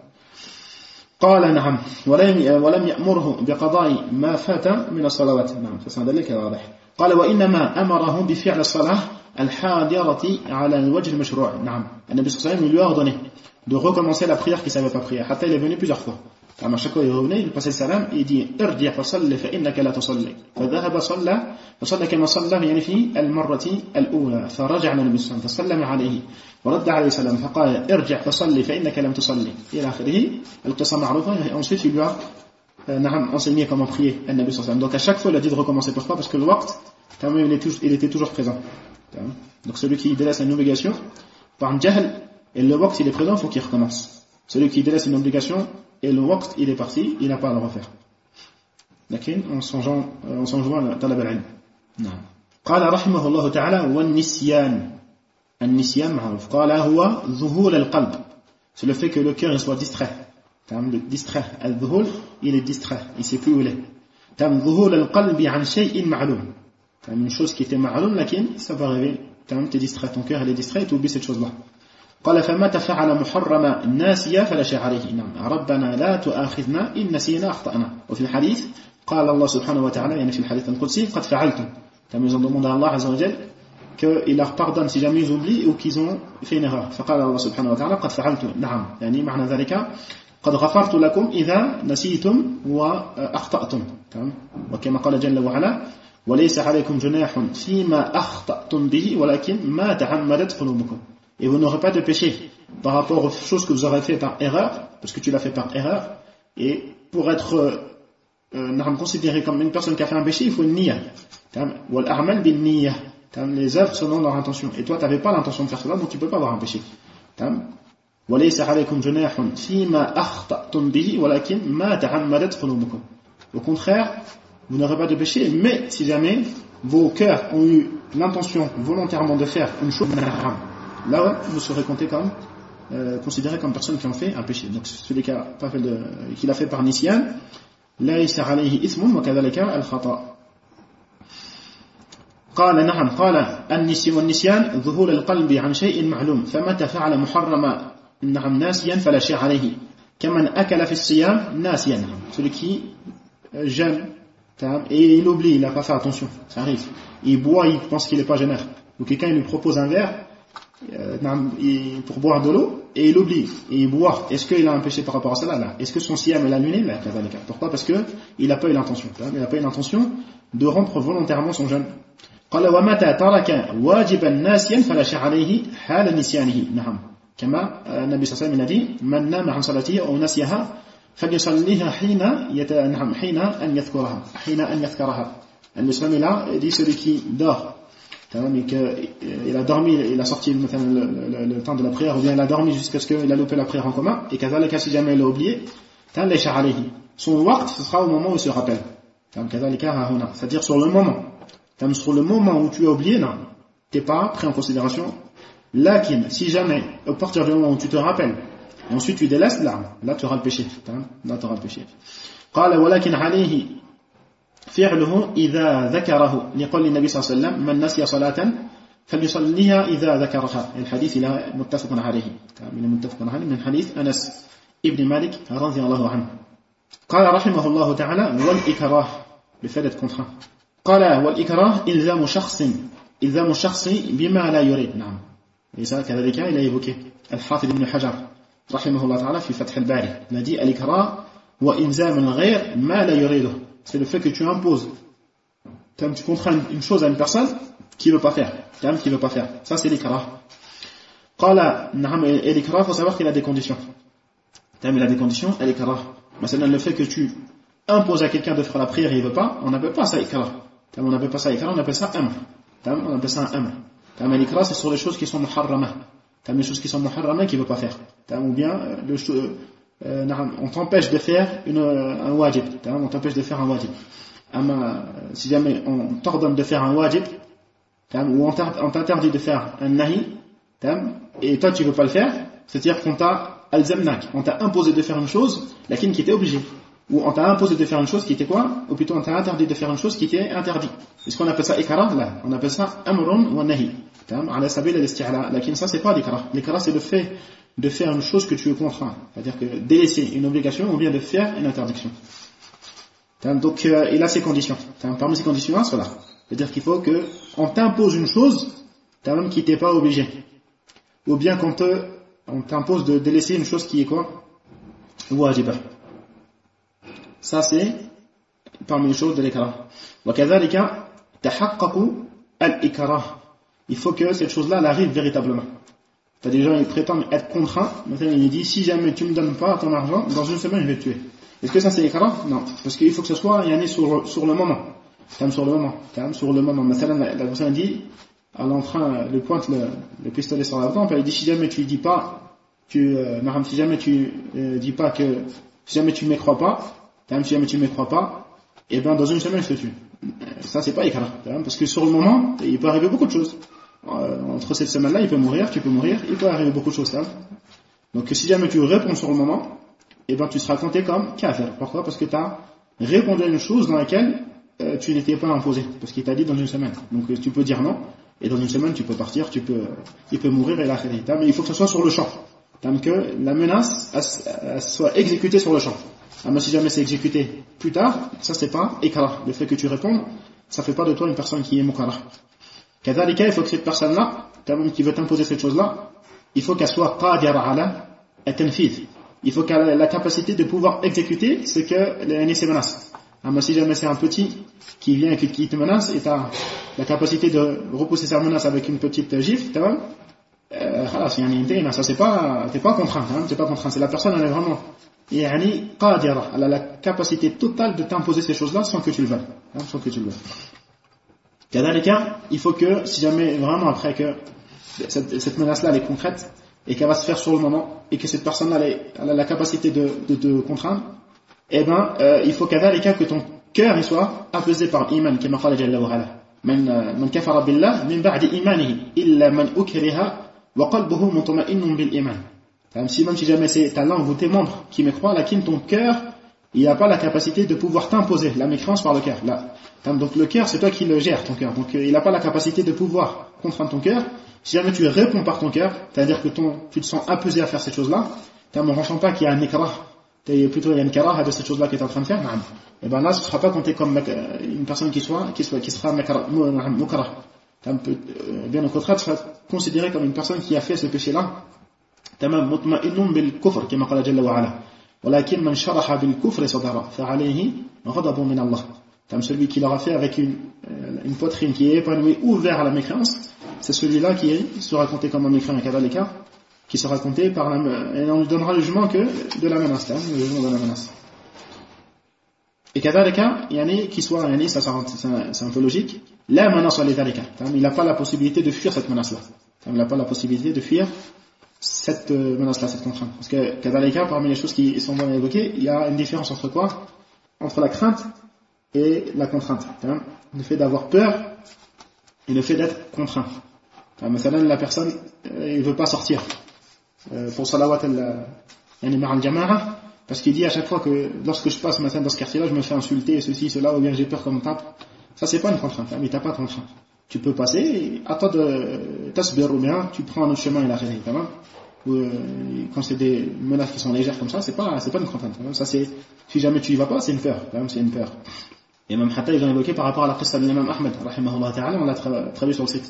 قال نعم ولم يأمره بقضاء ما فات من الصلوات. نعم ça c'est un dalil qui est واضح. قال وإنما أمره بفعل الصلاة الحاضرة على الوجه المشروع. نعم النبي صلى الله عليه وسلم lui a ordonné de recommencer la prière qu'il savait pas prier. حتى il est venu plusieurs fois. À chaque fois il revenait, il passait le salam et il dit ارجع فصل فإنك لا تصلي. فذهب فصلى كما صلى يعني في المرة الأولى. فرجع النبي صلى الله عليه وسلم فسلم عليه ورد عليه السلام فقال ارجع فصلي فإنك لم تصلي إلى آخره. القصة معروفة. Ensuite il lui a enseigné comment prier النبي صلى الله عليه وسلم. Donc à chaque fois il a dit de recommencer. Pourquoi? Parce que le waqt il était toujours présent. Donc celui qui délaisse une obligation par un jahl et le waqt il est présent, il faut qu'il recommence. Celui qui délaisse une obligation et le waqt il est parti, il n'a pas à le refaire. لكن en s'en jouant à talab al-ilm. نعم. قال رحمه الله تعالى والنسيان. النسيان معروف. قال هو ذهول القلب. C'est le fait que le cœur il soit distrait. Distrait. الذهول il est distrait, il sait plus où il est. ذهول القلب عن شيء معلوم. Une chose qui était ma'loum, lakin ça va arriver. T'es distrait, ton cœur il est distrait et tu oublies cette chose-là. قال فمتى فعل محرما ناسيا فلا شيء عليه. نعم ربنا لا تؤاخذنا إن نسينا أخطأنا. وفي الحديث قال الله سبحانه وتعالى يعني في الحديث القدسي قد فعلت. Ils ont demandé à Allah Azza wa Jal qu'il leur pardonne si jamais ils oublient ou qu'ils ont fait une erreur. فقال الله سبحانه وتعالى قد فعلت. نعم يعني معنى ذلك قد غفرت لكم إذا نسيتم وأخطأتم وكما قال جل وعلا وليس عليكم جناح فيما أخطأتم به ولكن ما تعمدت قلوبكم. Et vous n'aurez pas de péché par rapport aux choses que vous aurez fait par erreur, parce que tu l'as fait par erreur, et pour être considéré comme une personne qui a fait un péché, il faut une niya. والأعمال بالنية. Les œuvres selon leur intention. Et toi, tu n'avais pas l'intention de faire cela, donc tu ne peux pas avoir un péché. وليس عليكم جناح فيما أخطأتم به ولكن ما تعمدت قلوبكم. Au contraire, vous n'aurez pas de péché, mais si jamais vos cœurs ont eu l'intention volontairement de faire une chose haram, là vous serez compté comme considéré comme personne qui ont fait un péché. Donc celui qui l'a fait par nisyan, ليس عليه إثم وكذلك الخطأ. قال نعم قال والنسيان ذهول القلب عن شيء معلوم فمتى فعل محرم نعم ناسيا فلا شيء عليه كمن أكل في الصيام ناسيا. Celui qui jeûne et il oublie, il n'a pas fait attention, ça arrive, il boit, il pense qu'il n'est pas jeûneur, ou quelqu'un lui propose un verre pour boire de l'eau et il oublie et il boit, est-ce qu'il a un péché par rapport à cela là? Est-ce que son siyam est annulé? Là, pourquoi? Parce qu'il n'a pas eu l'intention, il n'a pas eu l'intention de rompre volontairement son jeûne. قال ومتى ترك واجبا ناسيا فلا شيء عليه حال نسيانه. نعم كما النبي صلى الله عليه وسلم a dit من نام عن صلاته أو نسيها فليصليها حين أن يذكرها. النبي صلى الله عليه وسلم dit celui qui dort il a dormi, il a sorti le temps de la prière, ou bien il a dormi jusqu'à ce qu'il a loupé la prière en commun, et كذلك si jamais il a oublié ليس عليه, son waqt ce sera au moment où il se rappelle, c'est-à-dire sur le moment. Sur le moment où tu as oublié, non, tu n'es pas pris en considération. Lakin, si jamais, à partir du moment où tu te rappelles, et ensuite tu délaisses, là tu auras le péché. Là tu auras le péché. قال ولكن عليه فعله إذا ذكره لقول النبي صلى الله عليه وسلم من نسي صلاة فليصليها إذا ذكرها. الحديث إلى متفق عليه من حديث أنس ابن مالك رضي الله عنه. قال رحمه الله تعالى والإكراه, le fait d'être contraint. قال والإكراه إلزام الشخص بما لا يريد. نعم لذا كذلك il a évoqué الحافظ ابن حجر رحمه الله تعالى في فتح الباري, il a dit الإكراه وإلزام الغير ما لا يريده. C'est le fait que tu imposes, tu contrains une chose à une personne qui veut pas faire, ça c'est l'ikrah. قال نعم الإكراه, faut savoir qu'il a des conditions. Il a des conditions, الإكراه. Maintenant le fait que tu imposes à quelqu'un de faire la prière et il veut pas, on n'appelle pas ça ikrah. On n'appelle pas ça ikrah, on appelle ça amr. On appelle ça un amr. L'ikrah c'est sur les choses qui sont muharramah. Les choses qui sont muharramah qu'il veut pas faire. Ou bien on t'empêche de faire un wajib. On t'empêche de faire un wajib. Si jamais on t'ordonne de faire un wajib, ou on t'interdit de faire un nahi, et toi tu veux pas le faire, c'est-à-dire qu'on t'a alzamnak, on t'a imposé de faire une chose, laquelle qui était obligée. Ou on t'a imposé de faire une chose qui était quoi? Ou plutôt on t'a interdit de faire une chose qui était interdite. Est-ce qu'on appelle ça ikrah? Là, on appelle ça amrun wa nahi. Ala sabil al-isti'la. Lakin ça c'est pas l'ikrah. L'ikrah c'est le fait de faire une chose que tu es contraint, c'est-à-dire que délaisser une obligation ou bien de faire une interdiction. Donc il a ses conditions. Parmi ces conditions, cela. C'est-à-dire qu'il faut que on t'impose une chose qui t'est pas obligé. Ou bien qu'on t'impose de délaisser une chose qui est quoi? Wajiba. Ça c'est parmi les choses de l'ikrah. وكذلك تحقق الإكراه. Il faut que cette chose-là elle arrive véritablement. T'as des gens qui prétendent être contraints, maintenant il dit si jamais tu me donnes pas ton argent, dans une semaine je vais te tuer. Est-ce que ça c'est ikrah? Non, parce qu'il faut que ce soit sur le moment. Sur le moment. Maintenant la personne dit, à l'entrain, elle pointe le pistolet sur la tempe, elle dit si jamais tu dis pas, si jamais tu me crois pas, et ben dans une semaine je te tue. Ça c'est pas ikrah, parce que sur le moment, il peut arriver beaucoup de choses. Entre cette semaine-là, il peut mourir, tu peux mourir, il peut arriver beaucoup de choses. Donc si jamais tu réponds sur le moment, et ben tu seras compté comme kafir. Pourquoi? Parce que tu as répondu à une chose dans laquelle tu n'étais pas imposé, parce qu'il t'a dit dans une semaine. Donc tu peux dire non, et dans une semaine tu peux partir, il peut mourir et l'akhiri. Mais il faut que ce soit sur le champ, que la menace elle soit exécutée sur le champ. Mais si jamais c'est exécuté plus tard, ça c'est pas ikrah. Le fait que tu réponds, ça fait pas de toi une personne qui est mukarrah. Kadhalika, il faut que cette personne-là, qui veut t'imposer cette chose-là, il faut qu'elle soit qadira ala at-tanfidh. il faut qu'elle ait la capacité de pouvoir exécuter ce que ces menaces. Mais si jamais c'est un petit qui vient et qui te menace, et tu as la capacité de repousser sa menace avec une petite gifle, ça c'est pas, t'es pas contraint, c'est la personne, elle est vraiment, qadira, elle a la capacité totale de t'imposer ces choses-là sans que tu le veuilles, sans que tu le veuilles. Dans les cas, il faut que, si jamais vraiment après que cette menace-là elle est concrète, et qu'elle va se faire sur le moment, et que cette personne-là elle a la capacité de te contraindre, il faut qu'à les cas que ton cœur il soit apaisé par l'iman, comme qala jalla wa ala. Man kafara billah min ba'di imanihi illa man ukriha wa qalbuhu mutma'innun bil iman. Même si jamais c'est ta langue ou tes membres qui me croient, lakin ton cœur, il n'a pas la capacité de pouvoir t'imposer la mécréance par le cœur. Là. Donc le cœur, c'est toi qui le gères, ton cœur. Donc il n'a pas la capacité de pouvoir contraindre ton cœur. Si jamais tu réponds par ton cœur, c'est-à-dire que tu te sens apaisé à faire cette chose-là, tu ne ressens pas qu'il y a un ikrah, plutôt il y a une karaha de cette chose-là que tu es en train de faire, et là ce ne sera pas compté comme une personne qui sera mukrah. Bien au contraire, tu seras considéré comme une personne qui a fait ce péché-là. مطمئن بالكفر كما قال جل وعلا ولكن من شرح بالكفر صدره فعليه غضب من الله. Celui qui l'aura fait avec une poitrine qui est épanouie, ouverte à la mécréance, c'est celui-là qui sera compté comme un mécréant, qui sera compté par et on lui donnera le jugement que de la menace, le jugement de la menace. Et kadhalika, qui soit, ça c'est un peu logique, la menace lidhalika, il n'a pas la possibilité de fuir cette menace-là. Il n'a pas la possibilité de fuir cette menace-là, cette contrainte. Parce que kadhalika, parmi les choses qui sont bien évoquées, il y a une différence entre quoi? Entre la crainte et la contrainte. Le fait d'avoir peur et le fait d'être contraint. La personne, il ne veut pas sortir pour salawat al-jama'a, parce qu'il dit à chaque fois que lorsque je passe dans ce quartier-là, je me fais insulter, ceci, cela, ou bien j'ai peur qu'on me tape. Ça, c'est pas une contrainte, mais t'as pas de contrainte. Tu peux passer, et attends de tasbir, ou bien tu prends un autre chemin et la raison. Quand c'est des menaces qui sont légères comme ça, c'est pas une contrainte. Ça, c'est, si jamais tu y vas pas, c'est une peur. C'est une peur. Et même Hatta, ils ont évoqué par rapport à la qissa de l'imam Ahmed, rahimahullah ta'ala, on l'a traduit sur le site.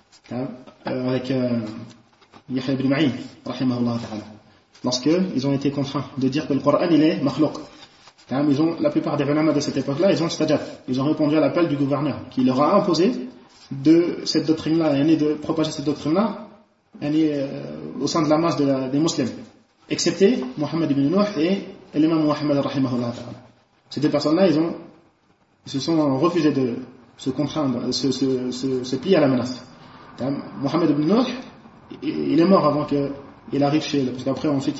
Avec Yahya ibn Ma'in, rahimahullah ta'ala. Lorsqu'ils ont été contraints de dire que le Coran, il est makhlouq. La plupart des ulama de cette époque-là, ils ont stajat. Ils ont répondu à l'appel du gouverneur, qui leur a imposé de cette doctrine-là, de propager cette doctrine-là, au sein de la masse des musulmans. Excepté Mohammed ibn Nuh et l'imam Mohammed, rahimahullah ta'ala. Ces deux personnes-là, ils se sont refusés de se contraindre, se plier à la menace. Mohammed ibn Nuh, il est mort avant qu'il arrive parce qu'après ensuite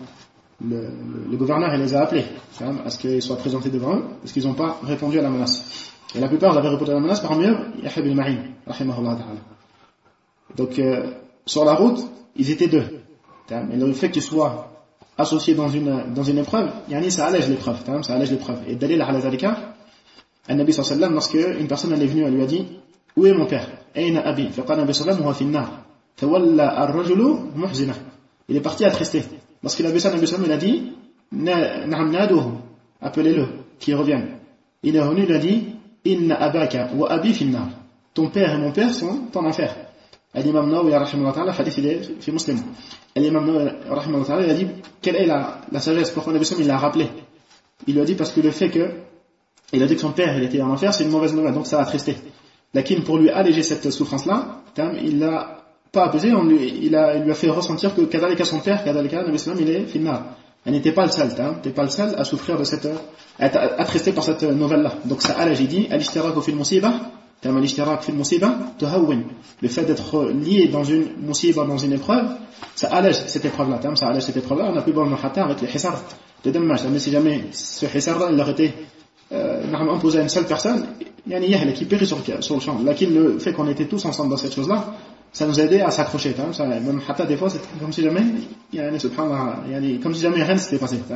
le gouverneur il les a appelés à ce qu'ils soient présentés devant eux, parce qu'ils n'ont pas répondu à la menace. Et la plupart avaient répondu à la menace, parmi eux Yahya ibn Ma'in, rahimahullah ta'ala. Donc sur la route, ils étaient deux. Et le fait qu'ils soient associés dans une épreuve, ça allège l'épreuve, ça allège l'épreuve. Et dalil ala dhalika, An-Nabi sallallahu alayhi wa sallam, lorsque une personne elle est venue, elle lui a dit: où est mon père? Ayna abi? Faqala Nabi sallallahu alayhi wa sallam, huwa fi an-nar. Fawalla ar-rajulu muhzina. Il est parti attristé. Lorsqu'il a vu ça, Nabi sallallahu alayhi wa sallam, il a dit: na'am naduhu, appelez-le, qu'il revienne. Il est revenu, il a dit: inna abaka wa abi fi an-nar. Ton père et mon père sont en enfer. L'imam Nawawi rahimahullah ta'ala, hadith il est fi Muslim. L'imam Nawawi rahimahullah ta'ala, il a dit: quelle est la sagesse? Pourquoi Nabi sallallahu alayhi wa sallam il l'a rappelé? Il lui a dit parce que le fait que il a dit que son père il était en enfer, c'est une mauvaise nouvelle, donc ça l'a attristé. Lakin pour lui alléger cette souffrance-là, il l'a pas apaisé, il lui a fait ressentir que kadhalika son père, kadhalika Nabi sallam, il est finnar. Elle n'était pas le seul, t'es pas le seul à souffrir de à être attristé par cette nouvelle-là. Donc ça allège, il dit, al-ishtiraku fil musiba, al-ishtirak fil musiba, tuhawwin. Le fait d'être lié dans une musiba, dans une épreuve, ça allège cette épreuve-là, ça allège cette épreuve-là. On a pu voir le hatta avec le hisar de Dammaj. Mais si jamais ce hisar-là, il leur était imposé à une seule personne, qui périt sur le champ. Là, le fait qu'on était tous ensemble dans cette chose-là, ça nous a aidé à s'accrocher. Même hatta des fois, c'est comme si jamais, comme si jamais rien ne s'était passé.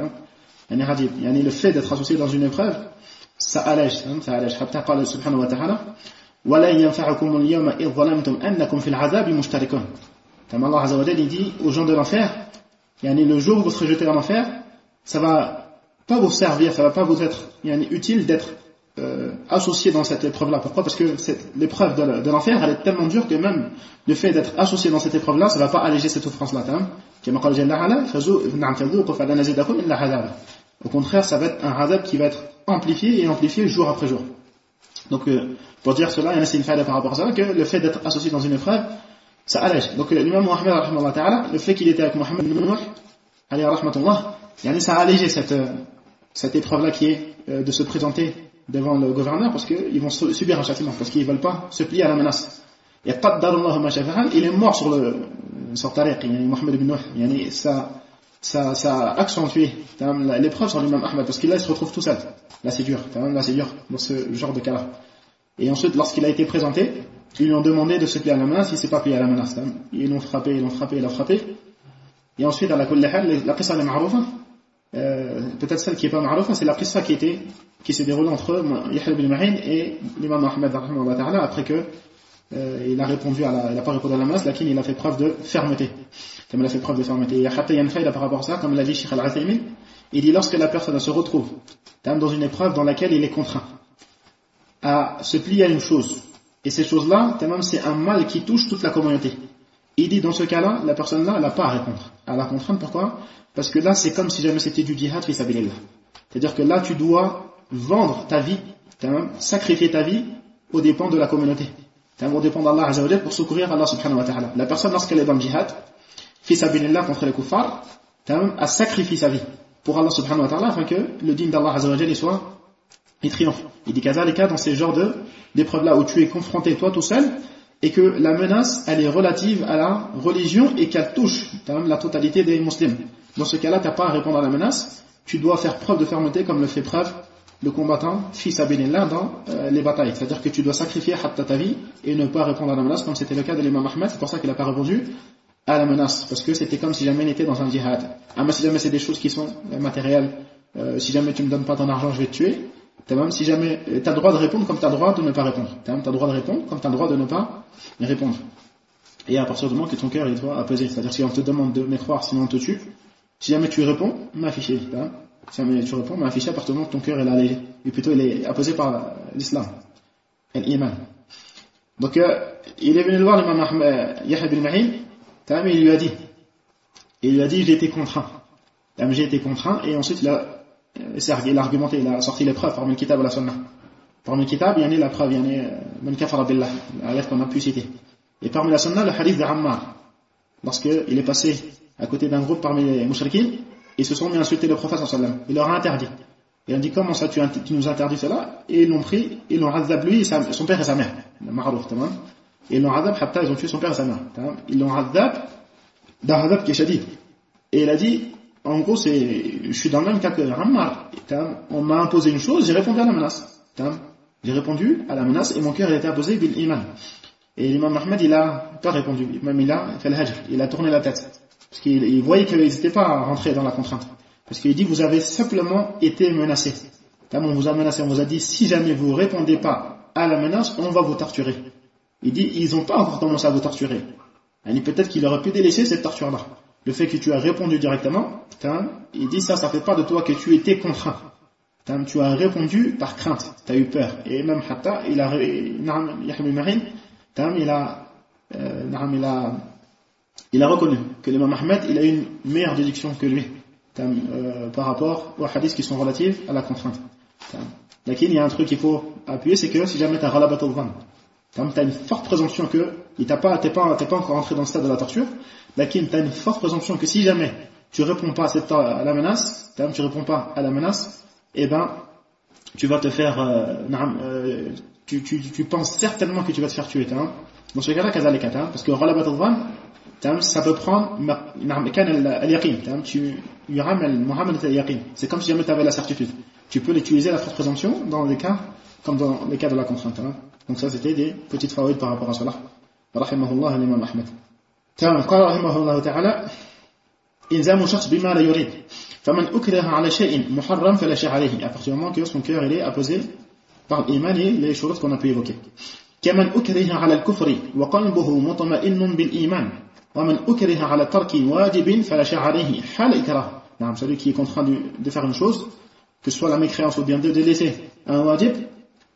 Le fait d'être associé dans une épreuve, ça allège. Hatta qala subhanahu wa ta'ala: وَلَا يَنْفَعُكُمُ الْيَوْمَ إِذْ ظَلَمْتُمْ أَنَّكُمْ فِي الْعَذَابِ مُشْتَرِكُونَ. Allah Azza wa Jalla, il dit aux gens de l'enfer, le jour où vous serez jetés en enfer, ça va pas vous servir, ça va pas vous être utile d'être associé dans cette épreuve-là. Pourquoi? Parce que l'épreuve de l'enfer, elle est tellement dure que même le fait d'être associé dans cette épreuve-là, ça ne va pas alléger cette souffrance-là. Au contraire, ça va être un azab qui va être amplifié et amplifié jour après jour. Donc, pour dire cela, il y en a, c'est une faille par rapport à ça, que le fait d'être associé dans une épreuve, ça allège. Donc, l'imam Mohammed, le fait qu'il était avec Mohammed ibn Nuh, alayhi rahmatullah, ça a allégé cette épreuve-là qui est de se présenter devant le gouverneur, parce qu'ils vont subir un châtiment, parce qu'ils ne veulent pas se plier à la menace. Il est mort sur Tariq, Mohammed ibn Nuh, ça a accentué l'épreuve sur l'imam Ahmed, parce qu'il là il se retrouve tout seul. Là c'est dur dans ce genre de cas-là. Et ensuite, lorsqu'il a été présenté, ils lui ont demandé de se plier à la menace, il ne s'est pas plié à la menace. Ils l'ont frappé. Et ensuite, à la qissa est ma'roufa, peut-être celle qui n'est pas ma'roufa, c'est la qissa qui s'est déroulée entre Yahya ibn Ma'in et l'imam Ahmed après que il n'a pas répondu à la menace, lakin il a fait preuve de fermeté. Il y a une faille par rapport à ça, comme l'a dit Cheikh Al-Athaymin, il dit lorsque la personne se retrouve dans une épreuve dans laquelle il est contraint à se plier à une chose, et ces choses-là, c'est un mal qui touche toute la communauté. Il dit dans ce cas-là, la personne-là, elle n'a pas à répondre. À la contrainte, pourquoi? Parce que là, c'est comme si jamais c'était du djihad fi sabilillah. C'est-à-dire que là, tu dois vendre ta vie, sacrifier ta vie aux dépens de la communauté. Aux dépens d'Allah Azza wa Jalla pour secourir Allah subhanahu wa ta'ala. La personne, lorsqu'elle est dans le djihad, fi sabilillah contre les kuffars, a sacrifié sa vie pour Allah subhanahu wa ta'ala afin que le dîn d'Allah Azza wa Jalla il triomphe. Il dit kazalika dans ces genres d'épreuves-là où tu es confronté toi tout seul et que la menace elle est relative à la religion et qu'elle touche la totalité des musulmans. Dans ce cas-là, tu n'as pas à répondre à la menace, tu dois faire preuve de fermeté comme le fait preuve le combattant fi sabilillah dans les batailles. C'est-à-dire que tu dois sacrifier hatta ta vie et ne pas répondre à la menace comme c'était le cas de l'imam Ahmed. C'est pour ça qu'il n'a pas répondu à la menace, parce que c'était comme si jamais il était dans un djihad. Mais si jamais c'est des choses qui sont matérielles, si jamais tu me donnes pas ton argent, je vais te tuer. Si jamais tu as le droit de répondre comme tu as le droit de ne pas répondre. Tu as le droit de répondre comme tu as le droit de ne pas répondre. Et à partir du moment que ton cœur il doit apaiser, c'est-à-dire si on te demande de me croire sinon on te tue, si jamais tu réponds, m'afficher. Si jamais tu réponds, m'afficher à partir du moment que ton cœur est allégé. Et plutôt il est apaisé par l'islam, l'iman. Donc il est venu le voir l'imam Yahya ibn Ma'in, il lui a dit j'ai été contraint. Et ensuite il a argumenté, il a sorti les preuves parmi le kitab et la sunna. Parmi le kitab, il y en a la preuve, il y en a man kafara billah, l'ayat qu'on a pu citer. Et parmi la sunna, le hadith de Ammar, lorsqu'il est passé à côté d'un groupe parmi les mushrikins, ils se sont mis à insulter le prophète sallallahu alayhi wa sallam. Il leur a interdit. Il a dit comment ça tu nous interdis cela? Et ils l'ont pris, ils l'ont azab lui, son père et sa mère. Ma'rouf, tamam. Et ils l'ont azab, hatta ils ont tué son père et sa mère. Ils l'ont azab d'un azab qui est shadid. Et il a dit en gros, je suis dans le même cas que Ammar. On m'a imposé une chose, j'ai répondu à la menace. J'ai répondu à la menace et mon cœur a été imposé bil iman. Et l'imam Ahmed, il a pas répondu. Même il a fait le hajr, il a tourné la tête. Parce qu'il voyait qu'ils n'étaient pas rentrés dans la contrainte. Parce qu'il dit, vous avez simplement été menacés. On vous a menacé, on vous a dit, si jamais vous répondez pas à la menace, on va vous torturer. Il dit, ils n'ont pas encore commencé à vous torturer. Et peut-être qu'il aurait pu délaisser cette torture-là. Le fait que tu as répondu directement, il dit ça fait pas de toi que tu étais contraint. Tu as répondu par crainte, tu as eu peur. Et même Hatta, il a reconnu que l'imam Ahmed, il a une meilleure déduction que lui, par rapport aux hadiths qui sont relatifs à la contrainte. Donc il y a un truc qu'il faut appuyer, c'est que si jamais tu as ghalabat al-dhann, tu as une forte présomption que t'es pas encore rentré dans le stade de la torture, mais tu as une forte présomption que si jamais tu réponds pas à la menace, eh ben tu vas te faire tu penses certainement que tu vas te faire tuer. Dans ce cas-là, kazalika, parce que ghalabat al-dhann, ça peut prendre al-yaqin, c'est comme si jamais tu avais la certitude. Tu peux l'utiliser la forte présomption dans des cas comme dans les cas de la contrainte. Donc ça c'était des petites faouides par rapport à cela. Rahimahullah l'imam Ahmed. قال رحمه الله تعالى إلزام شخص بما لا يريد فمن أكره على شيء محرم فلا شيء عليه. À partir du moment que son cœur il est apposé par l'iman et les choses qu'on a pu évoquer. كمن أكره على الكفر وقلبه مطمئن بالإيمان ومن أكره على ترك واجب فلا شيء عليه حال إكراه. Celui qui est contraint de faire une chose, que ce soit la mécréance ou bien de délaisser un wajib,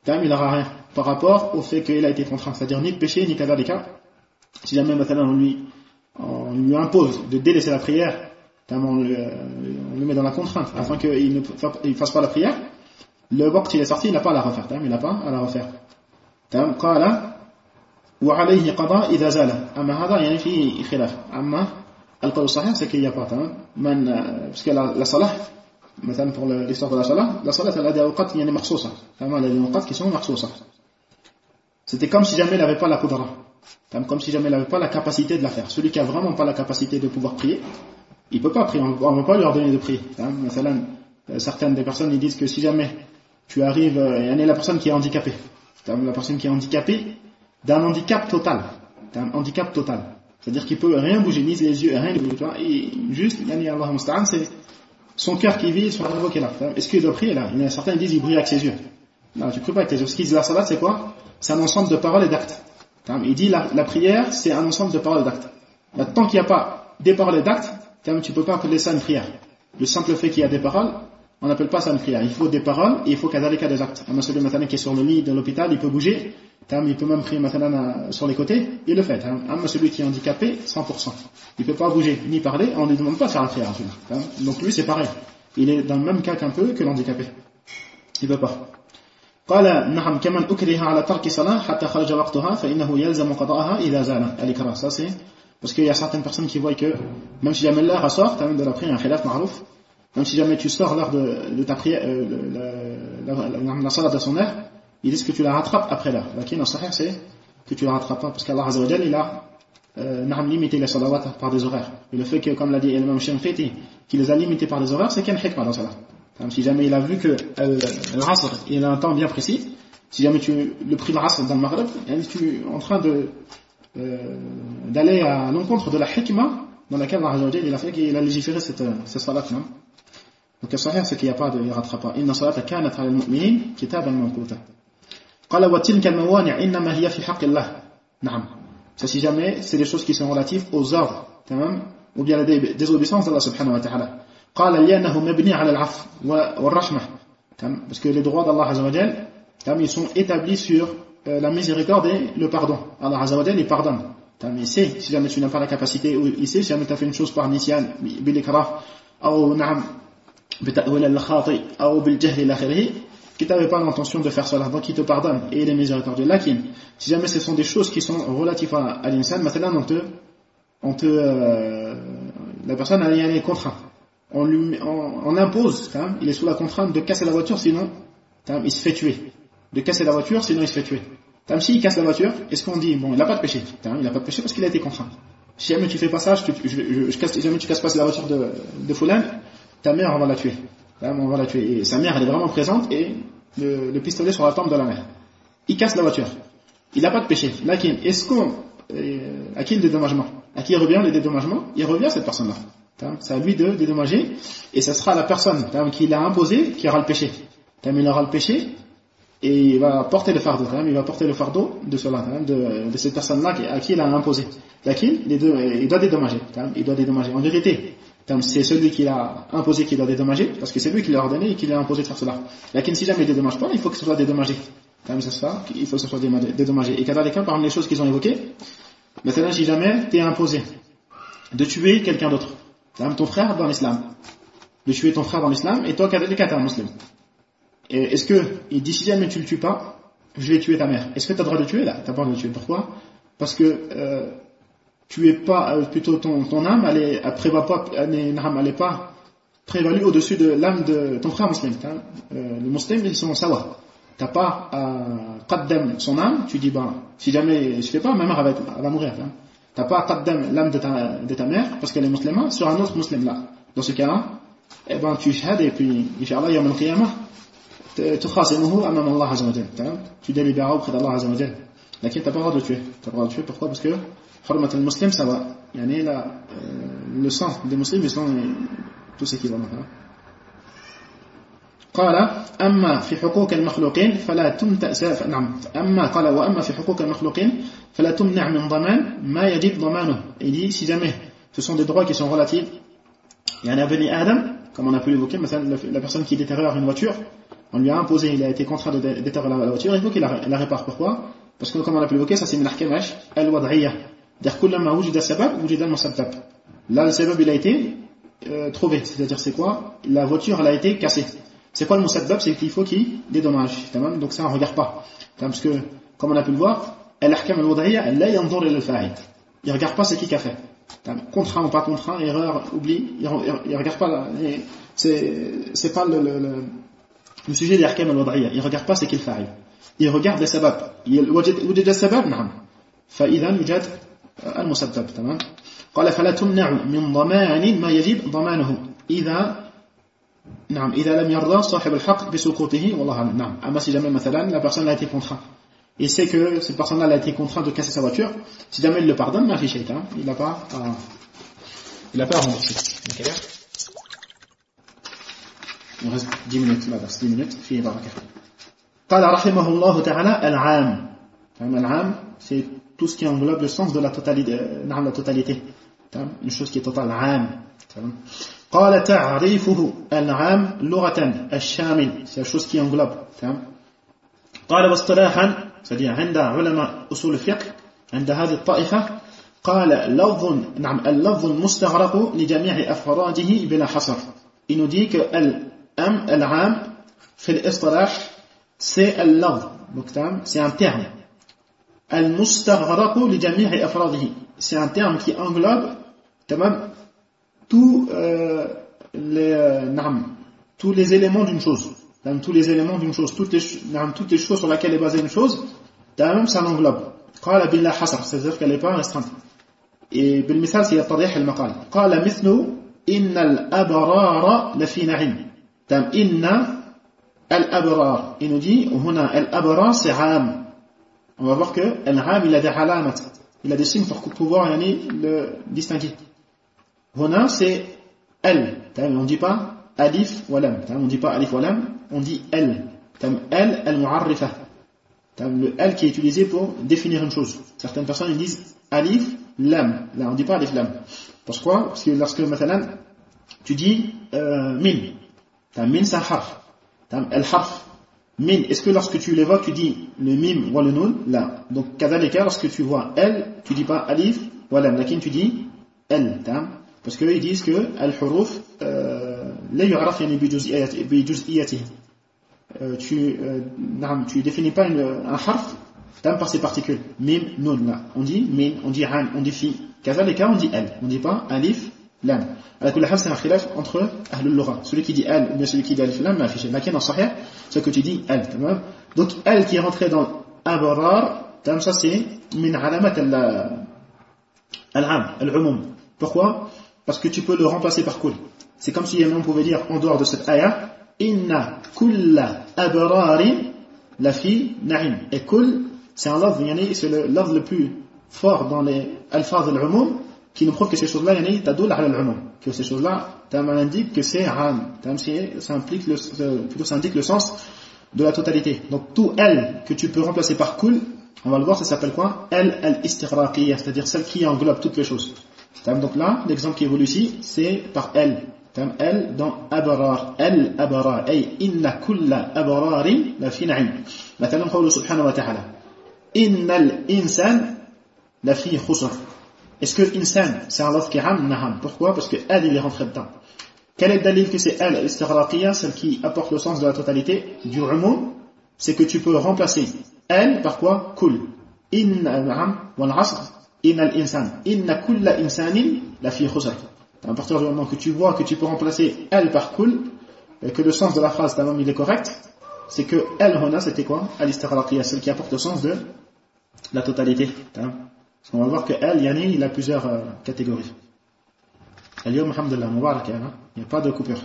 il n'aura rien par rapport au fait qu'il a été contraint, c'est-à-dire ni de péché ni kadhalika. Si jamais maintenant on lui impose de délaisser la prière, on le met dans la contrainte afin qu'il ne fasse pas la prière, le waqt il est sorti, il n'a pas à la refaire. Il n'a pas à la refaire. قال وعليه قضاء إذا زال. أما هذا يعني فيه خلاف. أما القول الصحيح c'est qu'il n'y a pas. Parce que la salah, مثلا pour l'histoire de la salah elle a des awqat يعني مخصوصة. Elle a des awqat qui sont مخصوصة. C'était comme si jamais il n'avait pas la qudra. Comme si jamais il n'avait pas la capacité de la faire. Celui qui a vraiment pas la capacité de pouvoir prier, il peut pas prier. On ne va pas lui ordonner de prier. Certaines des personnes ils disent que si jamais tu arrives, il y en a la personne qui est handicapée. La personne qui est handicapée d'un handicap total. D'un handicap total. C'est-à-dire qu'il peut rien bouger, ni les yeux, rien bouger. Et juste, Allah musta'an, c'est son cœur qui vit, son cerveau qui est là. Est-ce qu'il doit prier là? Il y en a certains qui disent qu'il brille avec ses yeux. Non, tu ne pries pas avec tes yeux. Ce qu'ils disent la salat, c'est quoi? C'est un ensemble de paroles et d'actes. Il dit la prière, c'est un ensemble de paroles et d'actes. Tant qu'il n'y a pas des paroles et d'actes, tu ne peux pas appeler ça une prière. Le simple fait qu'il y a des paroles, on n'appelle pas ça une prière. Il faut des paroles et il faut kadhalika des actes. Celui maintenant qui est sur le lit de l'hôpital, il peut bouger, il peut même prier maintenant sur les côtés, il le fait. Celui qui est handicapé, 100%. Il ne peut pas bouger ni parler, on ne lui demande pas de faire la prière. Donc lui c'est pareil. Il est dans le même cas qu'un peu que l'handicapé. Il ne peut pas. قال نعم كمن أكره على ترك صلاة حتى خرج وقتها فإنه يلزم قضاءها إذا زال الإكراه. Ça c'est parce qu'il y a certaines personnes qui voient que même si jamais l'heure sort, de la prière, un khilaf ma'rouf, même si jamais tu sors l'heure de ta prière, la salat de son heure, ils disent que tu la rattrapes après l'heure. Lakin, le sahih, c'est que tu la rattrapes pas, parce qu'Allah Azza wa Jalla, il a limité les salawats par des horaires. Et le fait que, comme l'a dit l'imam Shamfiti, qu'il les a limités par des horaires, c'est qu'il y a une hikmah dans cela. Si jamais il a vu que l'asr, il a un temps bien précis, si jamais le prix de l'asr dans le Maghreb, tu es en train d'aller à l'encontre de la hikmah dans laquelle Allah Azza wa Jalla, il a fait qu'il a légiféré cette salat. Donc le sahih c'est qu'il n'y a pas de rattrapage. Inna salata kanat ala al-mu'minin kitaban mawquta. Qala wa tilka al-mawani' inma hiya fi haqq Allah. Naam. Ça si jamais c'est des choses qui sont relatives aux ordres, ou bien la désobéissance d'Allah subhanahu wa ta'ala. Qala li'annahu mabni ala al-'afw wa ar-rahmah. Parce que les droits d'Allah Azza wa Jalla, ils sont établis sur la miséricorde et le pardon. Allah Azza wa Jalla il pardonne. Il sait si jamais tu n'as pas la capacité, ou il sait si jamais tu as fait une chose par nisyan, bil ikrah, ou na'am بتأويل الخاطئ أو بالجهل إلى آخره, qui n'avait pas l'intention de faire cela, donc il te pardonne et il est miséricordieux. Lakin, si jamais ce sont des choses qui sont relatives à l'insan, maintenant la personne est contrainte. On impose, il est sous la contrainte de casser la voiture, sinon il se fait tuer. De casser la voiture, sinon il se fait tuer. S'il casse la voiture, est-ce qu'on dit, bon, il n'a pas de péché, il n'a pas de péché parce qu'il a été contraint. Si jamais tu fais pas ça, si jamais tu casses pas la voiture de Foulan, ta mère on va la tuer. On va la tuer. Et sa mère elle est vraiment présente et le pistolet sur la tempe de la mère. Il casse la voiture. Il n'a pas de péché. Lakin, est-ce qu'on à qui le dédommagement? À qui revient le dédommagement? Il revient à cette personne-là. C'est à lui de dédommager et ce sera la personne qui l'a imposé qui aura le péché. Il aura le péché et il va porter le fardeau. Il va porter le fardeau de cela, de cette personne-là à qui il a imposé. Lakin, il doit dédommager. Il doit dédommager. En vérité, c'est celui qui l'a imposé qui doit dédommager, parce que c'est lui qui l'a ordonné et qui l'a imposé de faire cela. Lakin si jamais il ne dédommage pas, il faut que ce soit dédommagé. Il faut que ce soit dédommagé. Et kadhalika, parmi les choses qu'ils ont évoquées, maintenant si jamais tu es imposé de tuer quelqu'un d'autre, ton frère dans l'islam, de tuer ton frère dans l'islam, et toi kadhalika tu es un musulman. Et est-ce que, il dit si jamais tu le tues pas, je vais tuer ta mère. Est-ce que tu as le droit de tuer là? Tu n'as pas le droit de tuer. Pourquoi? Parce que tu es pas, plutôt ton âme, elle est pas prévalue au-dessus de l'âme de ton frère musulman. Les musulmans, ils sont sawa. T'as pas à qaddam son âme, tu dis, si jamais je fais pas, ma mère elle va mourir. T'as pas à qaddam l'âme de ta mère, parce qu'elle est musulmane, sur un autre musulman là. Dans ce cas-là, tu shahad, et puis, Inch'Allah, yawm al-qiyamah, tukhasimuhu amam Allah azza wa jalla. Tu délibéreras auprès d'Allah azza wa jalla. Lakin t'as pas le droit de tuer. T'as pas le droit de tuer, pourquoi? Parce que حرمة المسلم سواء يعني le sang des musulmans ils sont tous équivalents. قال أما في حقوق المخلوقين فلا تمتأ نعم أما قال وأما في حقوق المخلوقين فلا تمنع من ضمان ما يجب ضمانه. Il dit si jamais ce sont des droits qui sont relatifs يعني à Bani Adam, comme on a pu l'évoquer, la personne qui détériore une voiture, on lui a imposé, il a été contraint d'éteindre la voiture, il faut qu'il la répare. Pourquoi? Parce que, comme on l'a pu l'évoquer, ça c'est min ahkam al-wad'iyya. C'est-à-dire, kullama wujida sabab, wujida al-musabbab. Là, le sabab, il a été trouvé. C'est-à-dire, c'est quoi? La voiture, elle a été cassée. C'est quoi le musabbab? C'est qu'il faut qu'il dédommage. Donc ça, on ne regarde pas. Parce que, comme on a pu le voir, al-ahkam al-wad'iyya, la yanzur ila al-fa'il. Il ne regarde pas ce qui a fait. Contraint ou pas contraint, erreur, oubli, il ne regarde pas. C'est pas le sujet des ahkam al-wad'iyya. Il ne regarde pas ce qu'il fait. Il regarde les sabab. وجد السبب نعم فإذا يوجد المسبب. تمام. قال فلا تمنع من ضمان ما يجب ضمانه إذا لم يرضى صاحب الحق بسقوطه والله أعلم. نعم. أما si jamais مثلا la personne a été contrainte, il sait que cette personne-là a été contrainte de casser sa voiture, si jamais il le pardonne, ma fiche, il n'a pas à rembourser. Okay. Il reste 10 minutes là, 10 minutes. في بركة. قال رحمه الله تعالى العام. العام c'est tout ce qui englobe le sens de la totalité. Une chose qui est totale. عام. قال تعريفه العام لغة الشامل, c'est la chose qui englobe. قال واصطلاحا, c'est-à-dire عند علماء أصول الفقه عند هذه الطائفة قال اللفظ المستغرق لجميع أفراده بلا حصر. Il nous dit que العام في الاصطلاح c'est اللفظ, c'est un terme. المستغرق لجميع أفراده, c'est un terme qui englobe tous les éléments d'une chose. Tous les éléments d'une chose, toutes les choses sur lesquelles est basée une chose, ça l'englobe. قال بلا حصر, c'est-à-dire qu'elle n'est pas restreinte. Et بالمثال c'est يتضح المقال. قال مثل إن الأبرار لفي نعيم. إن الأبرار, il nous dit هنا الأبرار c'est عام. On va voir que العام il a des alamat, il a des signes pour pouvoir le distinguer. هنا c'est elle, on ne dit pas alif wa lam, on ne dit pas alif wa lam, on dit elle. Elle, al-mu'arrifa. Le elle qui est utilisé pour définir une chose. Certaines personnes ils disent alif, lam. Là, on ne dit pas alif, lam. Pourquoi? Parce que lorsque, maintenant, tu dis min. Min, c'est un harf. Al-harf. Min, est-ce que lorsque tu l'évoques, tu dis le mim ou le nun? Là. Donc, kadhalika, lorsque tu vois elle, tu dis pas alif wa lam. Lakin, tu dis elle. Parce qu'ils disent que al-huruf la yu'raf yani bi juz'iyatihi. Tu définis pas un harf par ses particules. Mim, nun, là. On dit min, on dit an, on dit fi. Kazalika, on dit elle. On dit pas alif, lam. À kulli hal, c'est un khilaf entre ahlul lugha. Celui qui dit elle, ou bien celui qui dit alif, lam, affiché. Lakin, en sahih, c'est que tu dis elle. Donc, elle qui est rentrée dans abrar, ça c'est min alamat al-am, al-umum. Pourquoi? Parce que tu peux le remplacer par kul. C'est comme si on pouvait dire en dehors de cette ayah, inna kulla abrarin lafi na'im. Et kul, c'est un lafz, c'est le lafz le plus fort dans les alphaz al-umum qui nous prouve que ces choses-là, tadoul ala al-umum. Que ces choses-là, ça indique que c'est ram. Ça indique le sens de la totalité. Donc tout elle que tu peux remplacer par kul, on va le voir, ça s'appelle quoi? Elle al-istighraqiyya, c'est-à-dire celle qui englobe toutes les choses. Donc là, l'exemple qui évolue ici, c'est par elle. Elle dans abrar, elle abrar, ay inna kulla abrarin la fi na'im. Maintenant, قوله سبحانه وتعالى إن الإنسان la fi khusr. Est-ce que insan c'est un lafz qui ram? Naham. Pourquoi? Parce que elle il est rentré dedans. Quel est le dalil que c'est elle, istighraqiyya, celle qui apporte le sens de la totalité du umum? C'est que tu peux remplacer elle par quoi? Kul. Inna na'am wal 'asr inna al-insan inna kulla insanin la fi khusr. À partir du moment que tu vois que tu peux remplacer elle par kul, et que le sens de la phrase il est correct, c'est que elle hona c'était quoi? Al-istighraqiyya, celle qui apporte le sens de la totalité. Parce qu'on va voir que elle, il a plusieurs catégories. اليوم الحمد لله مبارك il n'y a pas de coupure.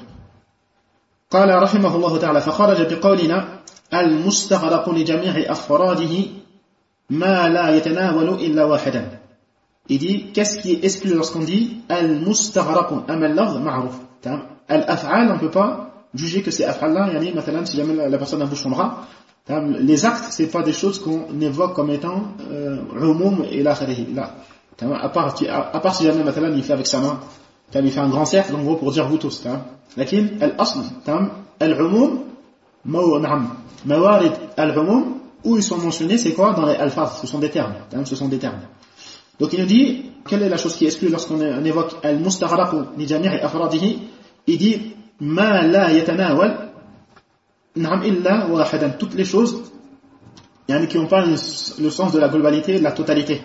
قال رحمه الله تعالى فخرج بقولنا المستغرق لجميع أفراده ما لا يتناول إلا واحدا. Il dit, qu'est-ce qui est exclu lorsqu'on dit al-mustaghraq, al-lafz ma'ruf. Al-af'al, on ne peut pas juger que c'est af'al-là, مثلا, si jamais la personne a bouche son bras. Les actes, c'est pas des choses qu'on évoque comme étant umum et l'akhirihi. Là. À part si jamais, مثلا, il fait avec sa main, il fait un grand cercle, en gros, pour dire vous tous. Lakin, al-asl, al-umum, mawarid al-umum, où ils sont mentionnés, c'est quoi? Dans les alphas, ce sont des termes. Donc il nous dit, quelle est la chose qui est exclue lorsqu'on évoque al-mustaghraqu li jami'i afradihi? Il dit, ma la yatanawal illa wahidan, toutes les choses qui n'ont pas le sens de la globalité, de la totalité.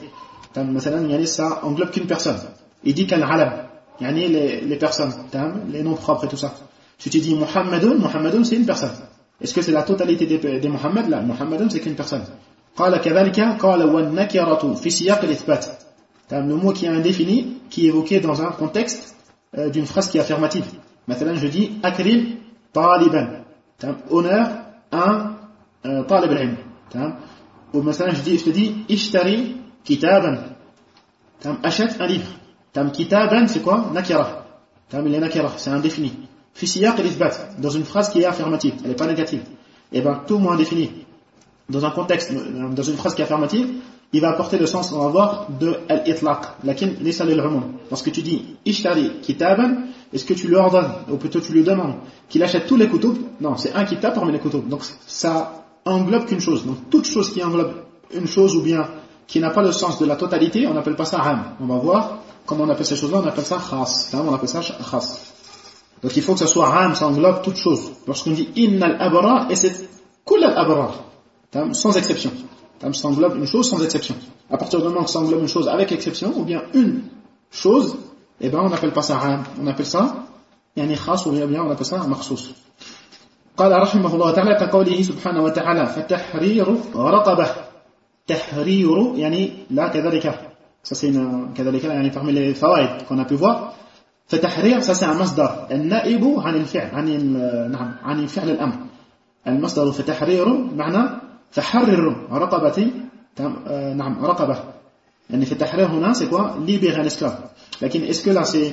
Ça englobe qu'une personne. Il dit qu'al-alam, les personnes, les noms propres et tout ça. Si tu dis Muhammadun c'est une personne. Est-ce que c'est la totalité des Muhammad? Là, Muhammadun c'est qu'une personne. قال كذلك قال والنكرة في سياق الإثبات. Le mot qui est indéfini, qui est évoqué dans un contexte d'une phrase qui est affirmative. Maintenant, je dis akrim taliban. Honneur un talib al-ilm. Ou maintenant, je te dis ishtari kitaban. Achète un livre. Kitaban, c'est quoi? Nakira. Il est nakira, c'est indéfini. Fi siyaq al-ithbat, dans une phrase qui est affirmative, elle n'est pas négative. Et bien, tout mot indéfini, dans un contexte, dans une phrase qui est affirmative, il va apporter le sens, on va voir, de al-itlaq, lakin laysa lil-umum. Lorsque tu dis ishtari kitaban, est-ce que tu lui ordonnes, ou plutôt tu lui demandes qu'il achète tous les kutub? Non, c'est un kitab parmi les kutub. Donc ça englobe qu'une chose. Donc toute chose qui englobe une chose ou bien qui n'a pas le sens de la totalité, on appelle pas ça am. On va voir comment on appelle ces choses-là, on appelle ça khas. On appelle ça khas. Donc il faut que ça soit am, ça englobe toute chose. Lorsqu'on dit innal abrar, et c'est kull al-abrar, sans exception. Ça englobe une chose sans exception. À partir du moment que ça englobe une chose avec exception, ou bien une chose, eh ben on appelle pas ça am, on appelle ça khas, ou bien on appelle ça makhsus. قال رحمه الله تعالى كقوله سبحانه وتعالى فتحرير رقبة. تحرير لا كذلك, ça c'est كذلك parmi les fawaid qu'on a pu voir. فتحرير, ça c'est un masdar, النائب عن الفعل, عن الفعل الأمر. المصدر فتحرير معنى فحرر رقبة, رقبة. فتحرير هنا c'est quoi? Libérer un esclave. لكن est-ce que là c'est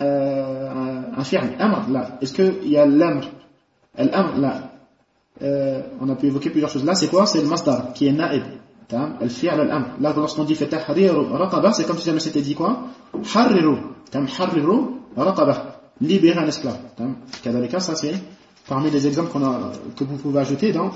un fi'l amr? Là. Est-ce qu'il y a l'amr? L'amr, là. On a pu évoquer plusieurs choses. Là c'est quoi? C'est le masdar qui est naib. الفعل الأمر. Là lorsqu'on dit فتحرير رقبة, c'est comme si jamais c'était dit quoi? حرروا. حرروا رقبة. Libérer un esclave. كذلك, ça c'est parmi les exemples que vous pouvez ajouter dans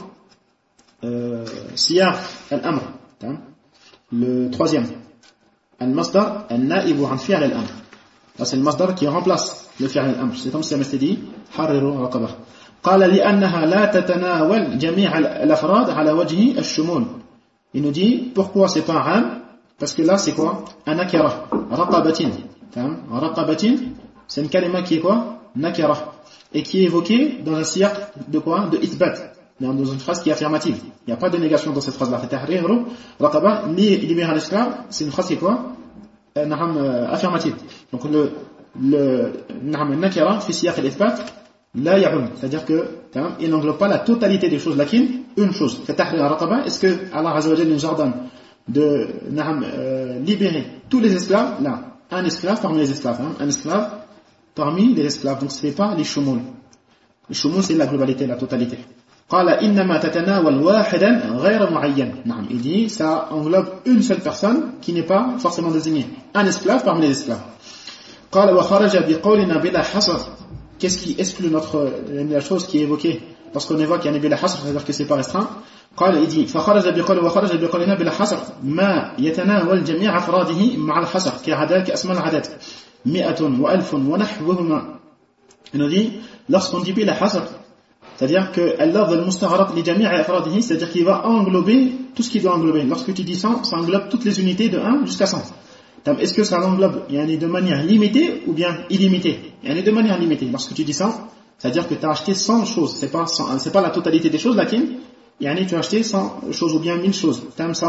siyaq al-amr. Le troisième. Al-masdar al-na'ibu an fi'l al-amr. Là c'est le masdar qui remplace le fi'l al-amr. C'est comme si ça m'était dit حرروا رقبة. قال لأنها لا تتناول جميع الأفراد على وجه الشمول. Il nous dit pourquoi c'est pas am? Parce que là c'est quoi? Un nakira. Raqabatin. Raqabatin, c'est une kalima qui est quoi? Nakira. Et qui est évoquée dans un siyaq de quoi? De ithbat. Dans une phrase qui est affirmative. Il n'y a pas de négation dans cette phrase-là. Raqaba, libérer un esclave, c'est une phrase qui est quoi? Affirmative. Donc le nakira fi siyaq al-ithbat la ya'um, c'est-à-dire que il n'englobe pas la totalité des choses, lakin une chose. Est-ce que Allah Azza wa Jalla nous ordonne de libérer tous les esclaves? Là, un esclave parmi les esclaves, un esclave parmi les esclaves. Donc ce n'est pas les shumul. Les shumul c'est la globalité, la totalité. قال إنما تتناول واحدا غير معين. Il dit ça englobe une seule personne qui n'est pas forcément désignée. Un esclave parmi les esclaves. قال وخرج بقولنا بلا حصر. Qu'est-ce qui exclut la chose qui est évoquée lorsqu'on évoque bila hasr, c'est-à-dire que c'est pas restreint? قال, il dit فخرج بقولنا بلا حصر ما يتناول جميع أفراده مع الحصر كأسماء العدد 100 و1000 ونحوهما. Il nous dit lorsqu'on dit bila hasr, c'est-à-dire que Allah veut le mustaghraq li jami' afradihi, c'est-à-dire qu'il va englober tout ce qu'il doit englober. Lorsque tu dis 100, ça englobe toutes les unités de 1 jusqu'à 100. Est-ce que ça englobe de manière limitée ou bien illimitée? De manière limitée. Lorsque tu dis 100, c'est-à-dire que tu as acheté 100 choses. C'est pas la totalité des choses, lakin tu as acheté 100 choses ou bien 1000 choses. Ça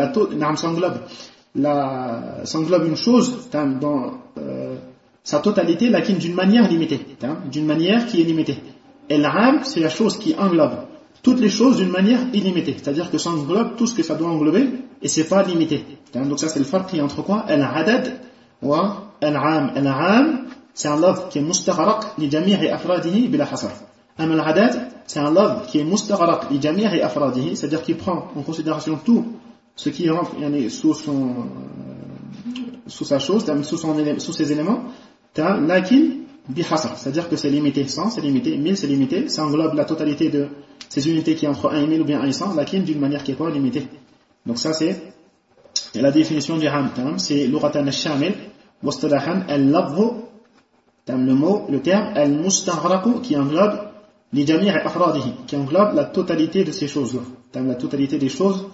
englobe une chose dans sa totalité, lakin d'une manière limitée. D'une manière qui est limitée. Et l'am, c'est la chose qui englobe toutes les choses d'une manière illimitée. C'est-à-dire que ça englobe tout ce que ça doit englober et c'est pas limité. Donc ça c'est le farq entre quoi? Al-adad wa al-am. Al-am, c'est un love qui est mustaghraq li jami'i afradihi bila hasr. Al-adad, c'est un love qui est mustaghraq li jami'i afradihi, c'est-à-dire qu'il prend en considération tout ce qui rentre sous sa chose, sous ses éléments, lakin bihasr, c'est-à-dire que c'est limité. 100 c'est limité, 1000 c'est limité, ça englobe la totalité de ces unités qui est entre 1 et 1000 ou bien 1 et 100, lakin d'une manière qui est quoi, limitée. Donc ça c'est la définition du am, c'est lughatan al-shamil wa istilahan al-lafz, le mot, le terme al-mustaghraq qui englobe li jami' afradihi, qui englobe la totalité de ces choses-là, la totalité des choses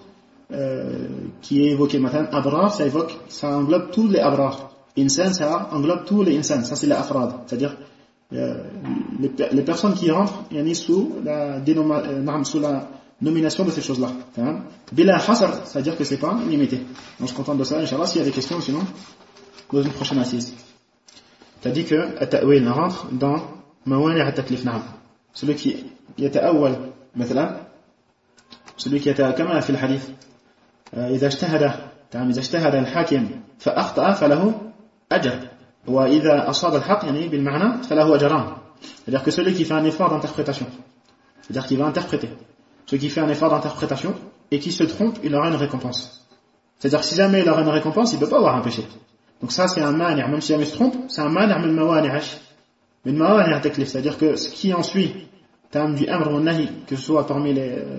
qui est évoquée. Maintenant abrar, ça englobe tous les abrar. Insan, ça englobe tous les insans, ça c'est les afrad, c'est-à-dire les personnes qui rentrent sous la nomination de ces choses-là. Bila hasr, c'est-à-dire que c'est pas limité. On se contente de ça, Inch'Allah. S'il y a des questions, sinon, dans une prochaine assise. Tu as dit que at-ta'wil rentre dans mawani' at-taklif. Celui qui yata'awwal, مثلا, celui qui kama fi al-hadith, إذا اجتهد الحاكم فأخطأ فله أجر وإذا أصاب الحق بالمعنى فله أجران. C'est-à-dire que celui qui fait un effort d'interprétation, c'est-à-dire qu'il va interpréter, celui qui fait un effort d'interprétation et qui se trompe, il aura une récompense. C'est-à-dire que si jamais il aura une récompense, il ne peut pas avoir un péché. Donc ça c'est un mani', même si jamais il se trompe, c'est un mani' min mawani', c'est-à-dire que ce qui en suit du amr ou nahi, que ce soit parmi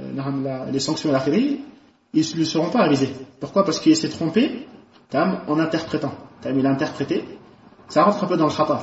les sanctions à l'akhiri, ils ne seront pas réalisés. Pourquoi? Parce qu'il s'est trompé en interprétant. Il a interprété, ça rentre un peu dans le khata.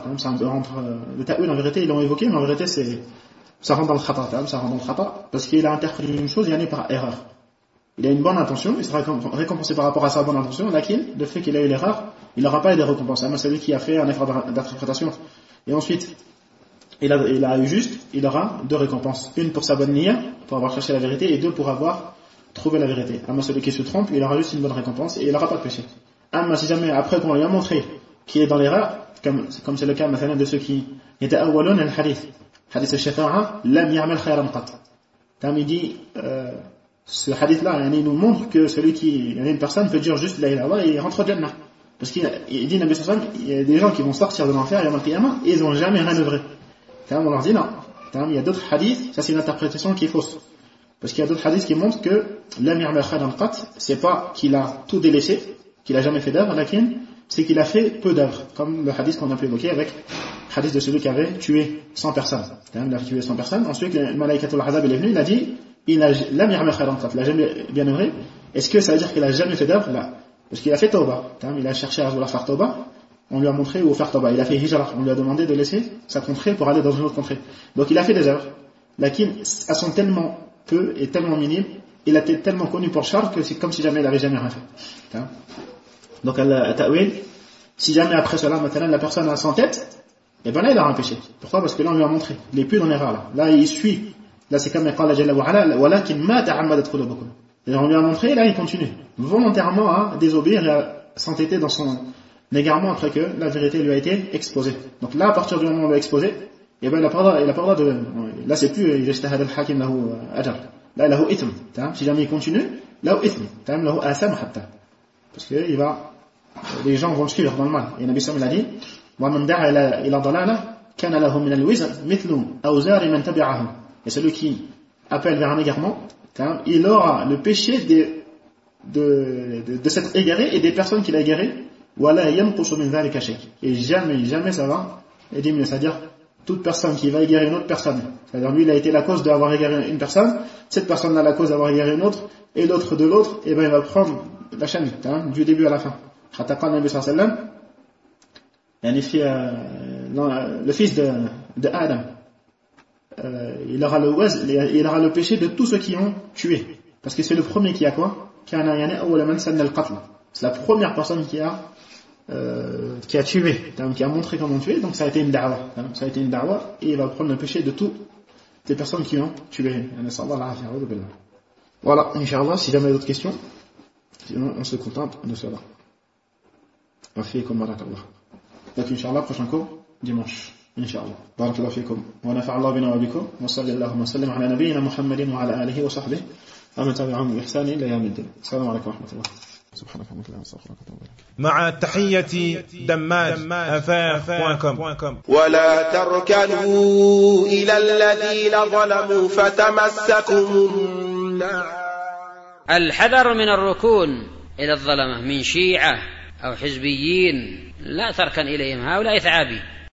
Le ta'wil en vérité ils l'ont évoqué, mais en vérité ça rentre dans le khata. Ça rentre dans le khata parce qu'il a interprété une chose par erreur. Il a une bonne intention, il sera récompensé par rapport à sa bonne intention, laquelle, le fait qu'il a eu l'erreur, il n'aura pas eu de récompense. C'est lui qui a fait un effort d'interprétation. Et ensuite, il a eu juste, il aura 2 récompenses. Une pour sa bonne niya, pour avoir cherché la vérité, et 2 pour avoir trouver la vérité. Celui qui se trompe, il aura juste une bonne récompense et il n'aura pas de péché. Si jamais après qu'on lui a montré qu'il est dans l'erreur, comme c'est le cas de ceux qui étaient awwalun al-hadith al-shafa'a lam ya'mal khayran qat. Il dit ce hadith là il nous montre que une personne peut dire juste la ilaha illallah et il rentre au Jannah. Parce qu'il dit Nabi sallallahu alayhi wa sallam, il y a des gens qui vont sortir de l'enfer yawm al-qiyamah et ils n'ont jamais rien œuvré. On leur dit non. Il y a d'autres hadiths, ça c'est une interprétation qui est fausse. Parce qu'il y a d'autres hadiths qui montrent que lam ya'mal khayran qat, c'est pas qu'il a tout délaissé, qu'il a jamais fait d'œuvre, c'est qu'il a fait peu d'œuvres, comme le hadith qu'on a pu évoquer avec le hadith de celui qui avait tué 100 personnes. Il a tué 100 personnes. Ensuite, le malaïkatul azab il est venu, il a dit lam ya'mal khayran qat, il a jamais bien œuvré. Est-ce que ça veut dire qu'il a jamais fait d'œuvre? Là, parce qu'il a fait tauba. Il a cherché à vouloir faire tauba. On lui a montré où faire tauba. Il a fait hijra. On lui a demandé de laisser sa contrée pour aller dans une autre contrée. Donc il a fait des œuvres. Lakin, elles sont tellement peu et tellement minime, il a été tellement connu pour Charles que c'est comme si jamais il n'avait jamais rien fait. Donc à ta'wil, si jamais après cela maintenant la personne a 100 têtes, et ben là il aura un péché. Pourquoi? Parce que là on lui a montré, il n'est plus dans l'erreur là il suit, là c'est comme qala jalla wa ala walakin ma ta'ammadat qulubukum. On lui a montré et là il continue volontairement à désobéir et à s'entêter dans son égarement après que la vérité lui a été exposée. Donc là à partir du moment où on l'a exposé, et ben il a pas le droit de, là c'est plus ijtihad al-hakim lahu ajr, là lahu ithm. Si jamais il continue, lahu ithm, lahu asam hatta, parce que les gens vont le suivre dans le mal. Et Nabi sallallahu alayhi wa sallam a dit wa man da'a ila dalala kana lahu min al-wizr mithlu awzar man tabi'ahu. Et celui qui appelle vers un égarement, il aura le péché de s'être égaré et des personnes qu'il a égaré, wala yanqusu min dhalika shay, et jamais ça va diminuer. C'est-à-dire toute personne qui va égarer une autre personne, c'est-à-dire lui il a été la cause d'avoir égaré une personne, cette personne a la cause d'avoir égaré une autre, et l'autre de l'autre, et ben il va prendre la chaîne du début à la fin. Nabi sallallahu alayhi wa sallam, le fils de Adam, il aura le péché de tous ceux qui ont tué, parce que c'est le premier qui a quoi? C'est la première personne qui a tué, qui a montré comment tuer, donc ça a été une da'wa, et il va prendre le péché de toutes les personnes qui ont tué. Voilà, Inch'Allah, si jamais il y a d'autres questions, sinon on se contente de cela. Donc Inch'Allah, prochain cours, dimanche, Inch'Allah. Barakallahu fikum, wa nafa'allahu bina wa bikum, wa sallallahu wa sallam ala nabiyyina Muhammadin wa ala alihi wa sahbihi, wa man tabi'ahum bi ihsani ila yawmiddin. Assalamu alaykum wa rahmatullah. سبحانك اللهم وبحمدك استغفرك واتوب اليك. مع تحية دماج.com. ولا تركنوا إلى الذين ظلموا فتمسكم النار. الحذر من الركون إلى الظلمة من شيعة أو حزبيين، لا تركن إليهم، هؤلاء ثعابي.